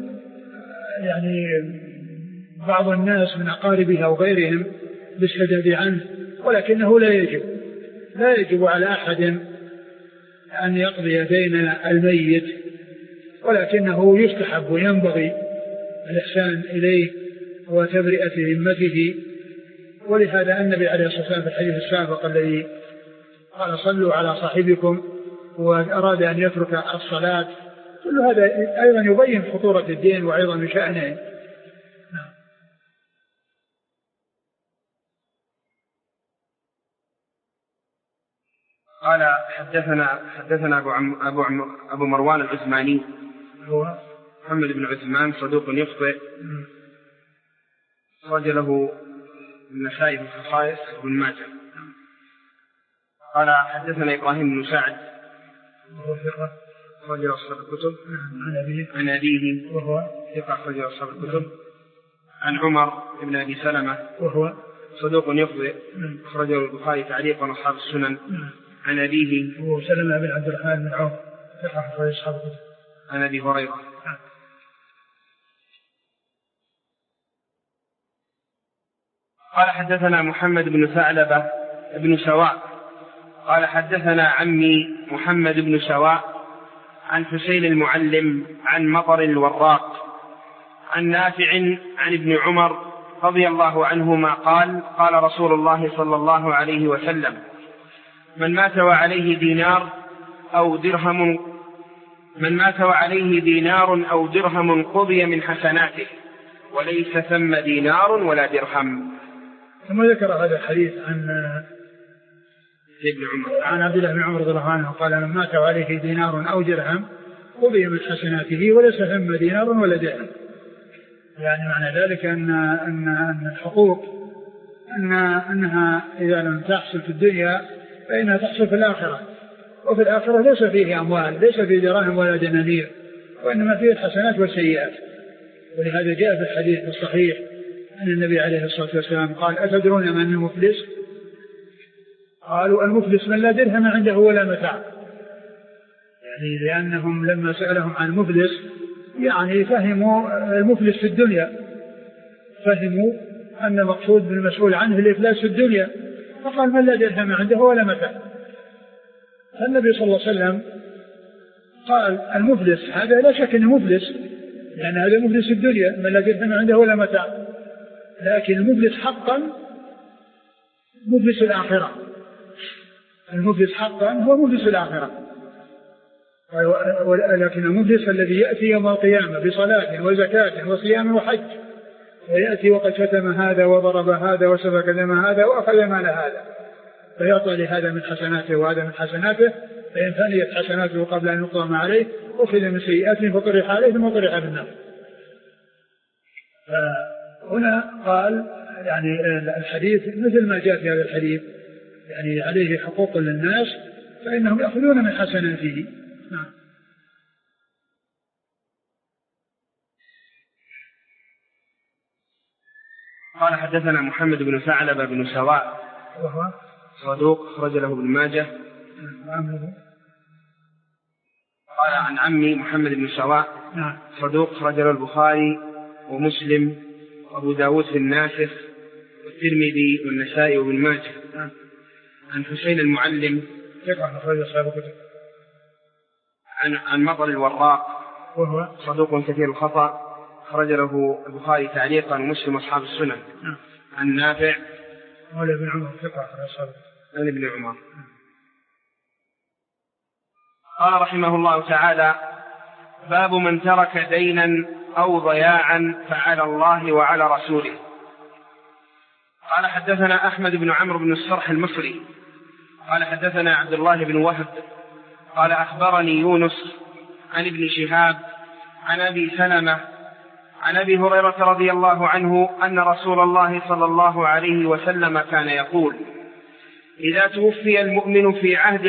بعض الناس من أقاربه أو غيرهم بالسداد عنه، ولكنه لا يجب على أحد أن يقضي دين الميت، ولكنه يستحب وينبغي الإحسان إليه وتبرئة ذمته. ولهذا النبي عليه الصلاة والسلام في الحديث السابق الذي قال صلوا على صاحبكم وأراد أن يترك الصلاة، كل هذا أيضا يبين خطورة الدين وعظم شأنه. قال حدثنا أبو مروان العثماني هو محمد بن عثمان صدوق يخطئ، رجله النسائي في الخصائص وابن ماجه. قال حدثنا إبراهيم بن سعد وهو ثقة رجل أصحاب الكتب عن أبيه وهو ثقة رجل أصحاب الكتب عن عمر بن أبي سلمة وهو صدوق يخطئ، رجل البخاري تعليقا وأصحاب السنن عن أبيه وهو سلمة بن عبد الرحمن بن عوف ثقة رجل أصحاب الكتب عن أبي هريرة. قال حدثنا محمد بن ثعلبة بن سواء قال حدثنا عمي محمد بن سواء عن حسين المعلم عن مطر الوراق عن نافع عن ابن عمر رضي الله عنهما قال قال رسول الله صلى الله عليه وسلم: من مات وعليه دينار أو درهم قضي من حسناته وليس ثم دينار ولا درهم. ثم ذكر هذا الحديث عن عبد الله بن عمر رضي الله عنه قال: من مات وعليه دينار أو درهم قضي من حسناته وليس ثم دينار ولا درهم. يعني معنى ذلك أن الحقوق أنها إذا لم تحصل في الدنيا فإنها تحصل في الآخرة، وفي الآخرة ليس فيه أموال، ليس فيه دراهم ولا دنانير، وإنما فيه الحسنات والسيئات. ولهذا جاء في الحديث الصحيح أن النبي عليه الصلاة والسلام قال: أتدرون من المفلس؟ قالوا: المفلس من لا درهم عنده ولا متاع. يعني لأنهم لما سألهم عن المفلس يعني فهموا المفلس في الدنيا، فهموا أن المقصود بالمسؤول عنه الإفلاس في الدنيا، فقال: من لا درهم عنده ولا متاع. فالنبي صلى الله عليه وسلم قال: المفلس هذا لا شك أنه مفلس، لأن هذا مفلس في الدنيا من لا درهم عنده ولا متاع، لكن المفلس حقا مفلس الآخرة. المفلس حقا هو مفلس الآخرة، ولكن المفلس الذي يأتي يوم القيامة بصلاة وزكاة وصيام وحج، ويأتي وقد شتم هذا وضرب هذا وسفك دم هذا وأخذ مال هذا، فيعطى لهذا من حسناته وهذا من حسناته، فإن فنيت حسناته قبل أن يقام عليه أخذ من سيئاته فطرح عليه ثم طرح بالنار. فهنا قال يعني الحديث مثل ما جاء في هذا الحديث، يعني عليه حقوق للناس فإنهم يأخذون من حسناته. نعم. قال حدثنا محمد بن ثعلبة بن سواء وهو صدوق رجله ابن ماجه. قال عن عمي محمد بن سواء صدوق رجل البخاري ومسلم وأبو داود في الناسخ والترمذي والنسائي وابن ماجه. عن حسين المعلم عن مطر الوراق وهو صدوق كثير الخطأ خرج له البخاري تعليقا ومسلم أصحاب السنن. عن نافع مولى ابن عمر عن ابن عمر. قال رحمه الله تعالى: باب من ترك دينا أو ضياعا فعلى الله وعلى رسوله. قال حدثنا أحمد بن عمرو بن الصرح المصري قال حدثنا عبد الله بن وهب قال أخبرني يونس عن ابن شهاب عن أبي سلمة عن أبي هريرة رضي الله عنه أن رسول الله صلى الله عليه وسلم كان يقول: إذا توفي المؤمن في عهد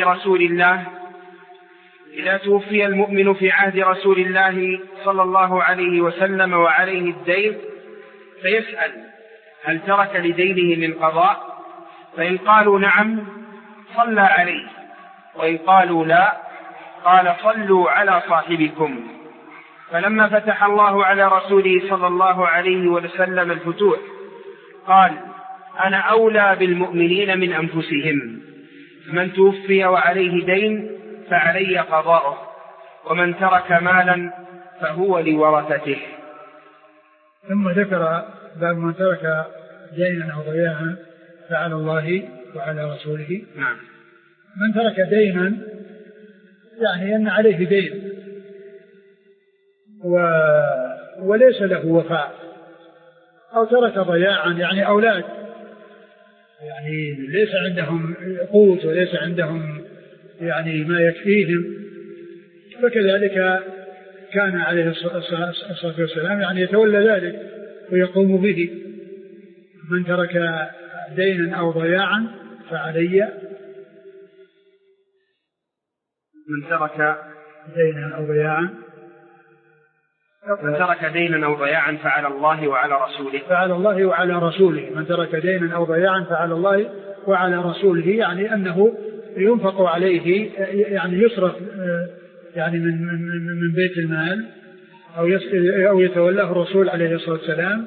رسول الله صلى الله عليه وسلم وعليه الدين فيسأل: هل ترك لدينه من قضاء؟ فإن قالوا نعم صلى عليه، وإن قالوا لا قال: صلوا على صاحبكم. فلما فتح الله على رسوله صلى الله عليه وسلم الفتوح قال: أنا أولى بالمؤمنين من أنفسهم، من توفي وعليه دين فعلي قضاؤه، ومن ترك مالا فهو لورثته. ثم ذكر باب من ترك دينا أو ضياعا فعلى الله وعلى رسوله. نعم. من ترك دينا يعني أن عليه دين وليس له وفاء، أو ترك ضياعا يعني أولاد يعني ليس عندهم قوت وليس عندهم يعني ما يكفيهم، فكذلك كان عليه الصلاة والسلام يعني يتولى ذلك ويقوم به. من ترك دينا أو ضياعا فعلي، من ترك دينا أو ضياعا فعلى الله وعلى رسوله. فعلى الله وعلى رسوله. من ترك دينا أو ضياعا فعلى الله وعلى رسوله، يعني أنه ينفق عليه يعني يصرف يعني من بيت المال أو يتولاه الرسول عليه الصلاة والسلام.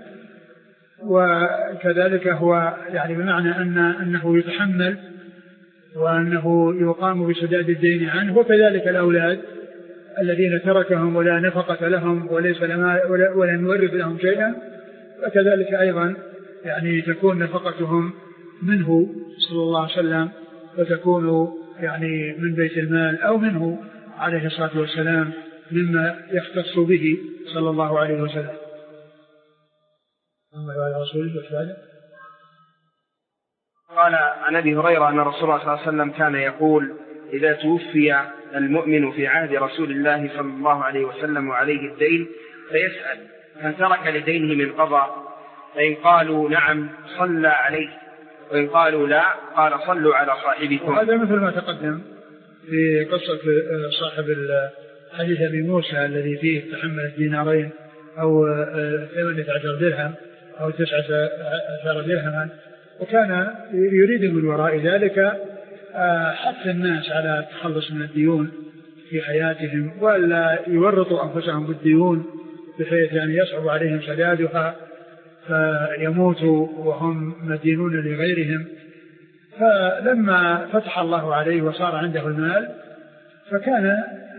وكذلك هو يعني بمعنى أنه يتحمل وأنه يقام بسداد الدين عنه. وكذلك الأولاد الذين تركهم ولا نفقة لهم ولا نورث لهم شيئا، فكذلك أيضا يعني تكون نفقتهم منه صلى الله عليه وسلم، وتكون يعني من بيت المال أو منه عليه الصلاة والسلام مما يختص به صلى الله عليه وسلم. قال عن أبي هريرة أن رسول الله صلى الله عليه وسلم كان يقول: إذا توفي المؤمن في عهد رسول الله صلى الله عليه وسلم وعليه الدين فيسأل: هل ترك لدينه من قضاء؟ فإن قالوا نعم صلى عليه، وإن قالوا لا قال: صلوا على صاحبكم. هذا مثل ما تقدم في قصة صاحب حديث أبي موسى الذي فيه تحمل الدينارين أو 18 درهم أو 19 درهما، وكان يريد من وراء ذلك حث الناس على التخلص من الديون في حياتهم، ولا يورطوا أنفسهم بالديون بحيث يعني يصعب عليهم سدادها فيموتوا وهم مدينون لغيرهم. فلما فتح الله عليه وصار عنده المال فكان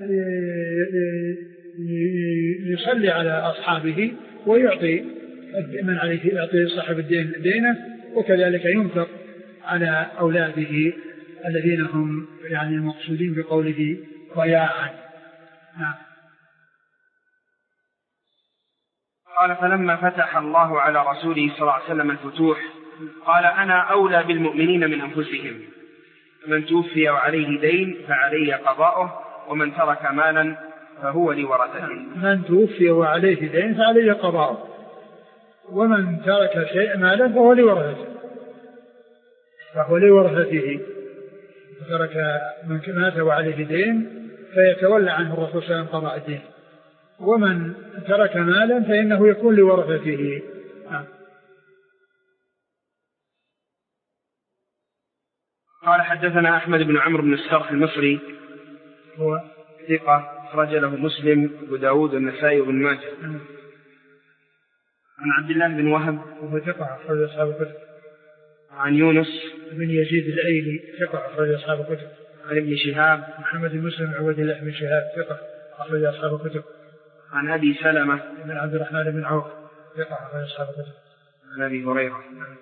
يصلي على أصحابه ويعطي من عليه، يعطي صاحب الدين دينه، وكذلك ينفق على أولاده الذين هم يعني المقصودين بقوله ضياعا. نعم. قال: فلما فتح الله على رسوله صلى الله عليه وسلم الفتوح قال: أنا أولى بالمؤمنين من أنفسهم، من توفي وعليه دين فعلي قضاؤه، ومن ترك مالا فهو لورثته. من توفي وعليه دين فعلي قضاؤه، ومن ترك شيء مالا فهو لورثته. ترك من مات وعليه دين فيتولى عنه الرسول صلى الله عليه وسلم قضاء الدين، ومن ترك مالا فإنه يكون لورثته. قال: حدثنا أحمد بن عمرو بن السرح المصري، هو ثقة أخرج له مسلم وداود والنسائي وابن ماجه. عن عبد الله بن وهب، وهو ثقة أخرج أصحاب الكتب. عن يونس بن يزيد الأيلي، ثقة أخرج أصحاب الكتب. عن ابن شهاب، محمد بن مسلم عبد الله بن شهاب، ثقة أخرج أصحاب الكتب. عن أبي سلمة بن عبد الرحمن بن عوف، ثقة أخرج أصحاب الكتب. عن أبي هريرة.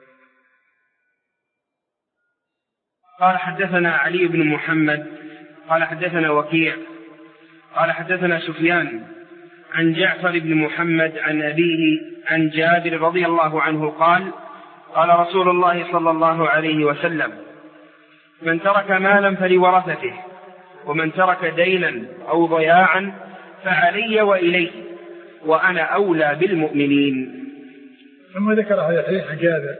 قال: حدثنا علي بن محمد قال: حدثنا وكيع قال: حدثنا سفيان عن جعفر بن محمد عن أبيه عن جابر رضي الله عنه قال: قال رسول الله صلى الله عليه وسلم: من ترك مالا فلورثته، ومن ترك دينا أو ضياعا فعلي وإليه، وأنا أولى بالمؤمنين. ثم ذكر هذا الحديث عن جابر: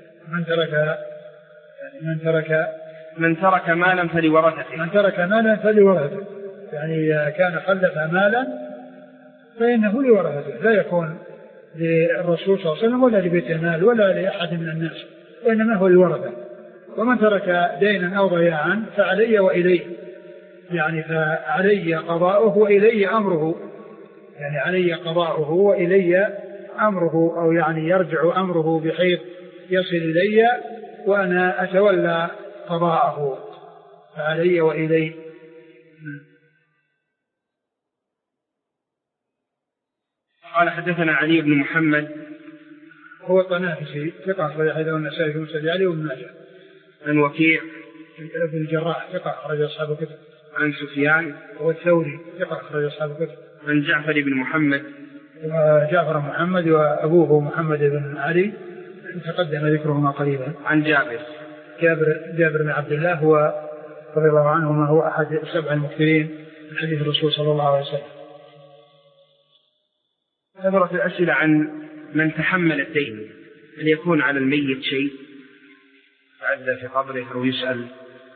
من ترك مالا فلورثته، يعني كان خلف مالا فإنه لورثته، لا يكون للرسول صلى الله عليه وسلم ولا لبيت المال ولا لأحد من الناس، وإنما هو الورثة. ومن ترك دينا أو ضياعا فعلي وإليه، يعني فعلي قضاؤه وإلي أمره، يعني علي قضاؤه وإلي أمره، أو يعني يرجع أمره بحيث يصل إلي وأنا أتولى قضاءه، فعلي وإلي. قال حدثنا علي بن محمد هو الطنافسي ثقة أخرج حديثه النسائي في مسند علي وابن ماجه. عن وكيع بن الجراح ثقة أخرج أصحاب الكتب. عن سفيان هو الثوري ثقة أخرج أصحاب الكتب. عن جعفر بن محمد وجعفر محمد وأبوه محمد بن علي تقدم ذكرهما قريبا. عن جابر بن عبد الله هو رضي الله عنهما هو أحد السبع المكثرين من حديث الرسول صلى الله عليه وسلم. كثرت الأسئلة عن من تحمل الدين، هل يكون على الميت شيء عز في قبره أو يسأل؟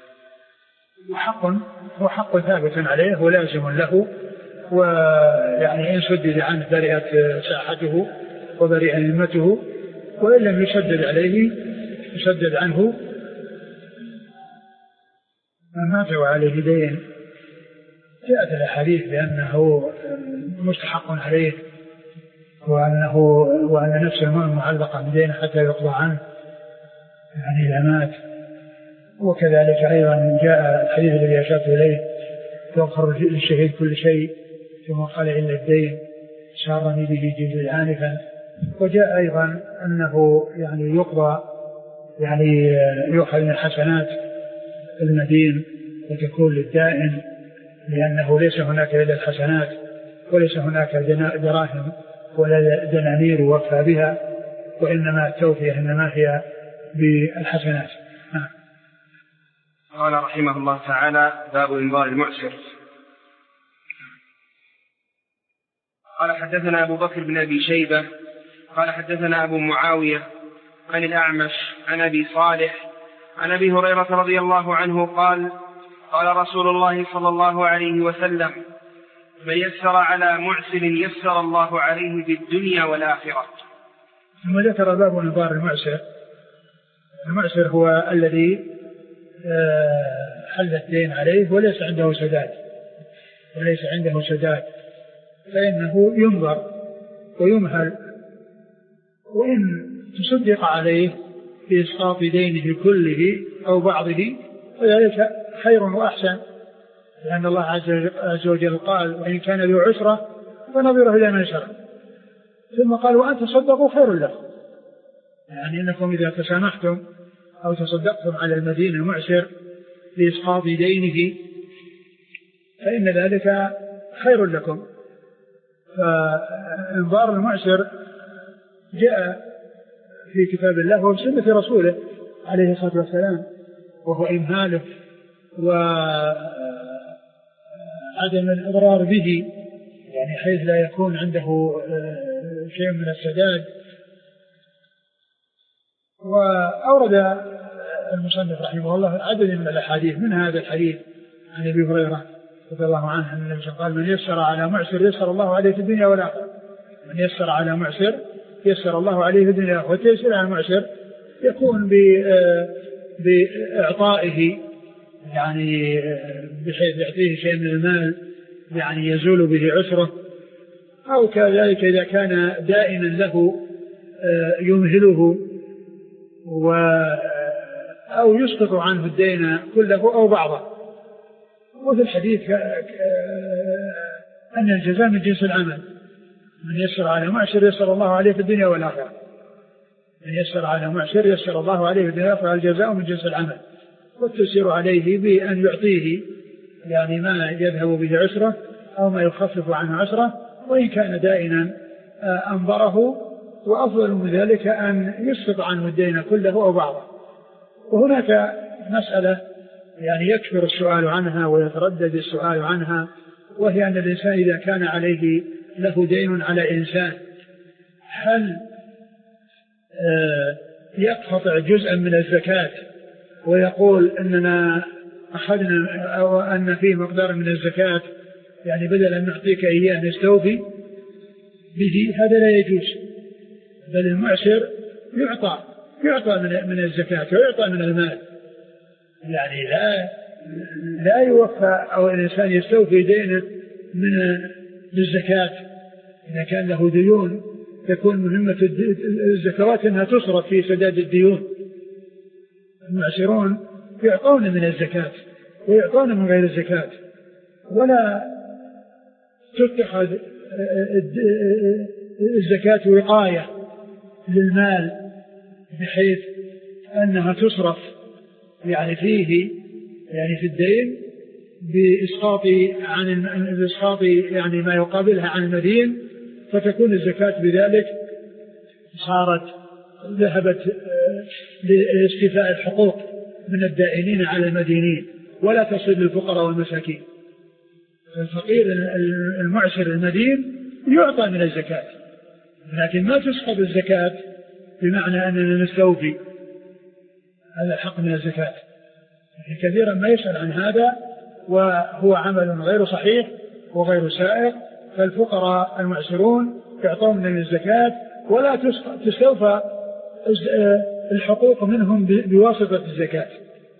هو حق ثابت عليه ولازم له، ويعني إن سدد عنه برئت ساحته وبرئ ذمته، وإن لم يسدد عليه يسدد عنه. من مات وعليه دين جاءت الأحاديث بأنه مستحق عليه، وأن نفس المؤمن معلقة بدين حتى يقضى عنه، يعني إذا مات. وكذلك أيضا جاء الحديث الذي أشرت إليه: يغفر للشهيد كل شيء ثم قال إلا الدين سارني به جبريل آنفا. وجاء أيضا أنه يعني يقضى، يعني يؤخذ من حسنات المدين وتكون للدائن، لأنه ليس هناك إلا الحسنات، وليس هناك دراهم ولا دنانير وفى بها، وإنما التوفية إنما هي بالحسنات. قال رحمه الله تعالى: باب إنظار المعسر. قال حدثنا أبو بكر بن أبي شيبة قال حدثنا أبو معاوية عن الأعمش عن أبي صالح عن أبي هريرة رضي الله عنه قال: قال رسول الله صلى الله عليه وسلم: من يسر على معسر يسر الله عليه في الدنيا والآخرة. ثم ذكر باب إنظار المعسر. المعسر هو الذي حل الدين عليه وليس عنده سداد، فإنه ينظر ويمهل، وإن تصدق عليه بإسقاط دينه كله أو بعضه فذلك خير وأحسن، لأن الله عز وجل قال: وإن كان ذو عسرة فنظره إلى ميسرة. ثم قال: وأن تصدقوا خير لكم، يعني أنكم إذا تسامحتم أو تصدقتم على المدين المعسر بإسقاط دينه فإن ذلك خير لكم. فإنظار المعسر جاء في كتاب الله وفي سنة رسوله عليه الصلاة والسلام، وهو إمهاله وعدم الإضرار به، يعني حيث لا يكون عنده شيء من السداد. وأورد المصنف رحمه الله عدد من الأحاديث، من هذا الحديث عن أبي هريرة رضي الله عنه أن النبي قال: من يسر على معسر يسر الله عليه في الدنيا والآخرة. من يسر على معسر يسر الله عليه في الدنيا والآخرة. والتيسير على المعسر يكون بإعطائه، يعني بحيث يعطيه شيء من المال يعني يزول به عسره، أو كذلك إذا كان دائما له يمهله أو يسقط عنه الدين كله أو بعضه. وفي الحديث أن الجزاء من جنس العمل: من يسر على معسر يسر الله عليه في الدنيا والآخرة. من يسر على معسر يسر الله عليه في الدنيا والآخرة، الجزاء من جنس العمل. والتسير عليه بأن يعطيه يعني ما يذهب به عسره أو ما يخفف عنه عسره، وإن كان دائنا أنظره، وأفضل من ذلك أن يسقط عنه الدين كله أو بعضه. وهناك مسألة يعني يكثر السؤال عنها ويتردد السؤال عنها، وهي أن الإنسان إذا كان عليه له دين على إنسان هل يقتطع جزءا من الزكاة ويقول أننا أخذنا أو أن فيه مقدار من الزكاة يعني بدل أن نعطيك إياه نستوفي به، هذا لا يجوز. بل المعسر يعطى من الزكاة ويعطى من المال، يعني لا يوفى أو الإنسان يستوفي دينه من الزكاة. إذا كان له ديون تكون مهمة الزكوات أنها تصرف في سداد الديون. المعسرون يعطون من الزكاة ويعطون من غير الزكاة، ولا تتخذ الزكاة وقاية للمال بحيث أنها تصرف يعني فيه يعني في الدين بإسقاط يعني ما يقابلها عن المدين، فتكون الزكاة بذلك ذهبت لاستيفاء الحقوق من الدائنين على المدينين ولا تصل للفقراء والمساكين. الفقير المعسر المدين يعطى من الزكاة، لكن ما تسقط الزكاة بمعنى أننا نستوفي هذا الحق من الزكاة. كثيرا ما يسأل عن هذا وهو عمل غير صحيح وغير سائغ. فالفقراء المعسرون يعطون من الزكاة ولا تستوفى الحقوق منهم بواسطة الزكاة.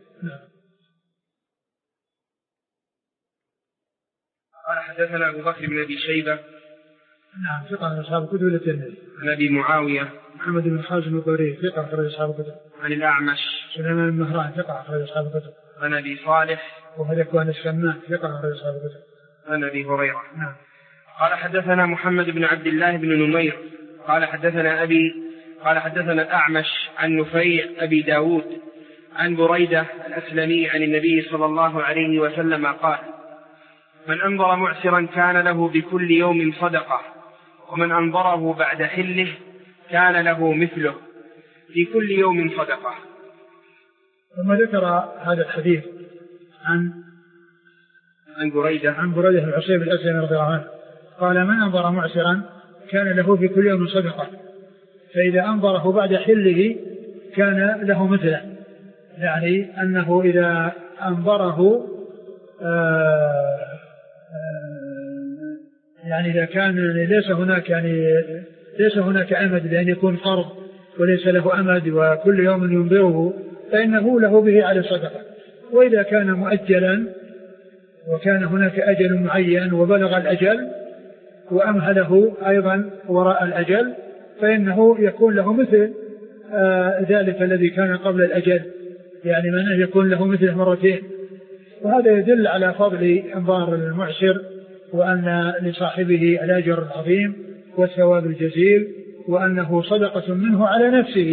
قال حدثنا أبو بكر بن أبي شيبة نعم ثقة من أصحاب الكتب الترمذي. عن أبي معاوية محمد بن حازم الضريري ثقة أخرج أصحاب الكتب. عن الأعمش سليمان بن مهران ثقة أخرج أصحاب الكتب. عن أبي صالح وهذا كان السمان ثقة أخرج أصحاب الكتب. عن أبي هريرة. نعم. قال حدثنا محمد بن عبد الله بن نمير قال حدثنا أبي قال حدثنا الأعمش عن نفيع أبي داود عن بريدة الأسلمي عن النبي صلى الله عليه وسلم قال: من أنظر معسرا كان له بكل يوم صدقة، ومن أنظره بعد حله كان له مثله في كل يوم صدقة. ثم ذكر هذا الحديث عن بريدة العصيب الأسلمي رضي الله عنه قال: من أنظر معسرا كان له في كل يوم صدقة، فإذا أنظره بعد حله كان له مثله. يعني أنه إذا أنظره يعني إذا كان ليس هناك أمد لأن يكون قرض وليس له أمد وكل يوم ينظره فإنه له به على صدقة. وإذا كان مؤجلا وكان هناك أجل معين وبلغ الأجل وأمهله أيضا وراء الأجل فإنه يكون له مثل ذلك الذي كان قبل الأجل، يعني من يكون له مثل مرتين. وهذا يدل على فضل أنظار المعسر وأن لصاحبه الأجر العظيم والثواب الجزيل، وأنه صدقة منه على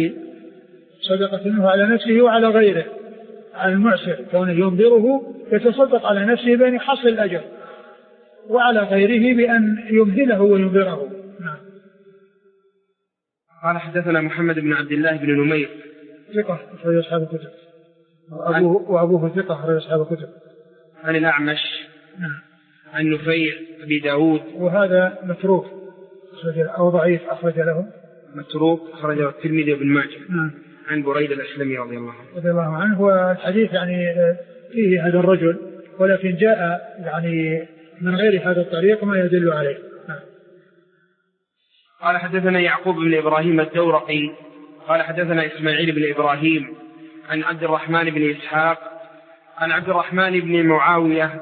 نفسه وعلى غيره. على المعسر كونه ينظره يتصدق على نفسه بأن يحصل الأجر، وعلى غيره بأن يمهله وينظره. نعم. قال حدثنا محمد بن عبد الله بن نمير ثقة أخرج أصحاب الكتب، وأبوه ثقة أخرج أصحاب الكتب. عن الأعمش نعم. عن نفيع أبي داود، وهذا متروك أو ضعيف أخرج له متروك أخرجه الترمذي وابن ماجه. نعم. عن بريدة الأسلمي رضي الله عنه. والحديث يعني فيه هذا الرجل، ولكن جاء يعني من غير هذا الطريق ما يدل عليه. نعم. قال حدثنا يعقوب بن إبراهيم الدورقي قال حدثنا إسماعيل بن إبراهيم عن عبد الرحمن بن إسحاق عن عبد الرحمن بن معاوية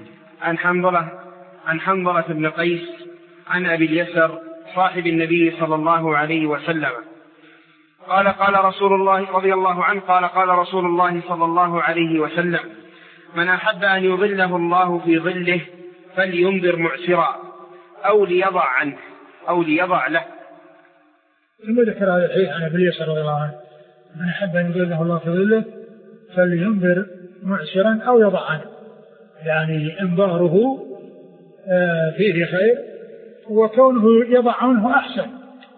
عن حنظلة بن قيس عن أبي اليسر صاحب النبي صلى الله عليه وسلم قال رسول الله رضي الله عنه قال رسول الله صلى الله عليه وسلم: من أحب أن يظله الله في ظله فلينذر معسرا أو ليضع عنه أو ليضع له. ثم ذكر هذا الحديث عن أبي اليسر رضي الله عنه: من أحب أن يظله الله في ظله فلينذر معسرا أو يضع عنه. يعني انظاره فيه خير، وكونه يضع عنه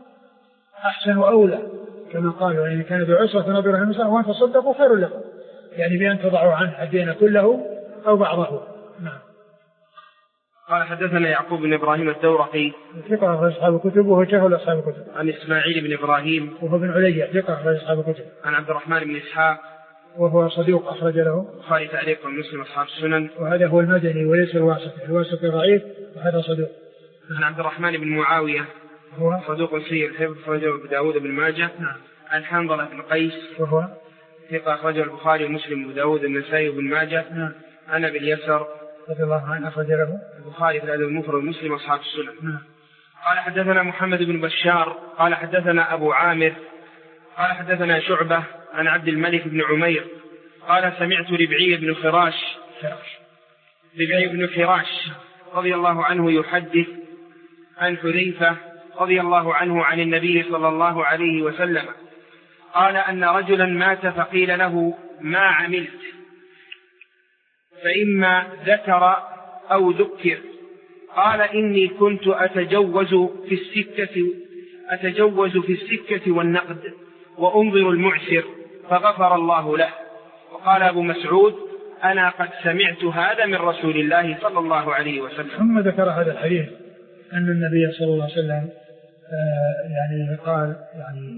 أحسن وأولى، كما قالوا: يعني كان ذو عسرة نظيرها المساء وأن تصدقوا خير لكم. يعني بأن تضعوا عنه الدين كله أو بعضه. نعم. قال حدثنا يعقوب بن إبراهيم الدورقي ثقة أخرج أصحاب الكتب وهو جهل أصحاب الكتب. عن إسماعيل بن إبراهيم وهو بن علي ثقة أخرج أصحاب الكتب. عن عبد الرحمن بن إسحاق وهو صدوق أخرج له البخاري تعليق ومسلم أصحاب السنن. وهذا هو المدني وليس الواسطي ضعيف وهذا صدوق. عن عبد الرحمن بن معاوية هو صدوق سيء الحفظ أخرجه أبو داود بن ماجه. نعم. عن حنظلة بن قيس وهو ثقة أخرجه البخاري ومسلم وأبو داود النسائي بن ماجه. نعم. عن أبي اليسر رضي الله عنه أخرج له البخاري في الأدب المفرد ومسلم أصحاب السنن. نعم. قال حدثنا محمد بن بشار قال حدثنا أبو عامر قال حدثنا شعبة عن عبد الملك بن عمير قال سمعت ربعي بن خراش رضي الله عنه يحدث عن حذيفة رضي الله عنه عن النبي صلى الله عليه وسلم قال أن رجلا مات فقيل له ما عملت فإما ذكر أو ذكر قال إني كنت أتجوز في السكة والنقد وأنظر المعسر فغفر الله له. وقال أبو مسعود أنا قد سمعت هذا من رسول الله صلى الله عليه وسلم. ثم ذكر هذا الحديث أن النبي صلى الله عليه وسلم يعني قال يعني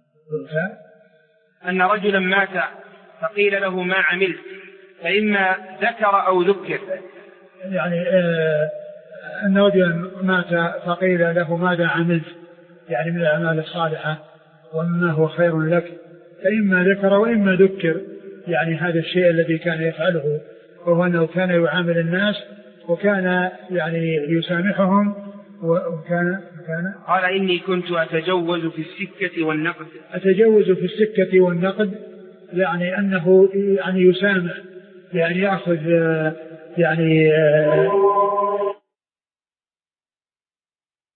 أن رجلا مات فقيل له ما عملت فإما ذكر أو ذكر يعني أن رجلا مات فقيل له ماذا عملت يعني من الأعمال الصالحة وما هو خير لك فإما ذكر وإما ذكر يعني هذا الشيء الذي كان يفعله وهو أنه كان يعامل الناس وكان يعني يسامحهم وكان قال إني كنت أتجوز في السكة والنقد. أتجوز في السكة والنقد يعني أنه يعني يسامح يعني يأخذ يعني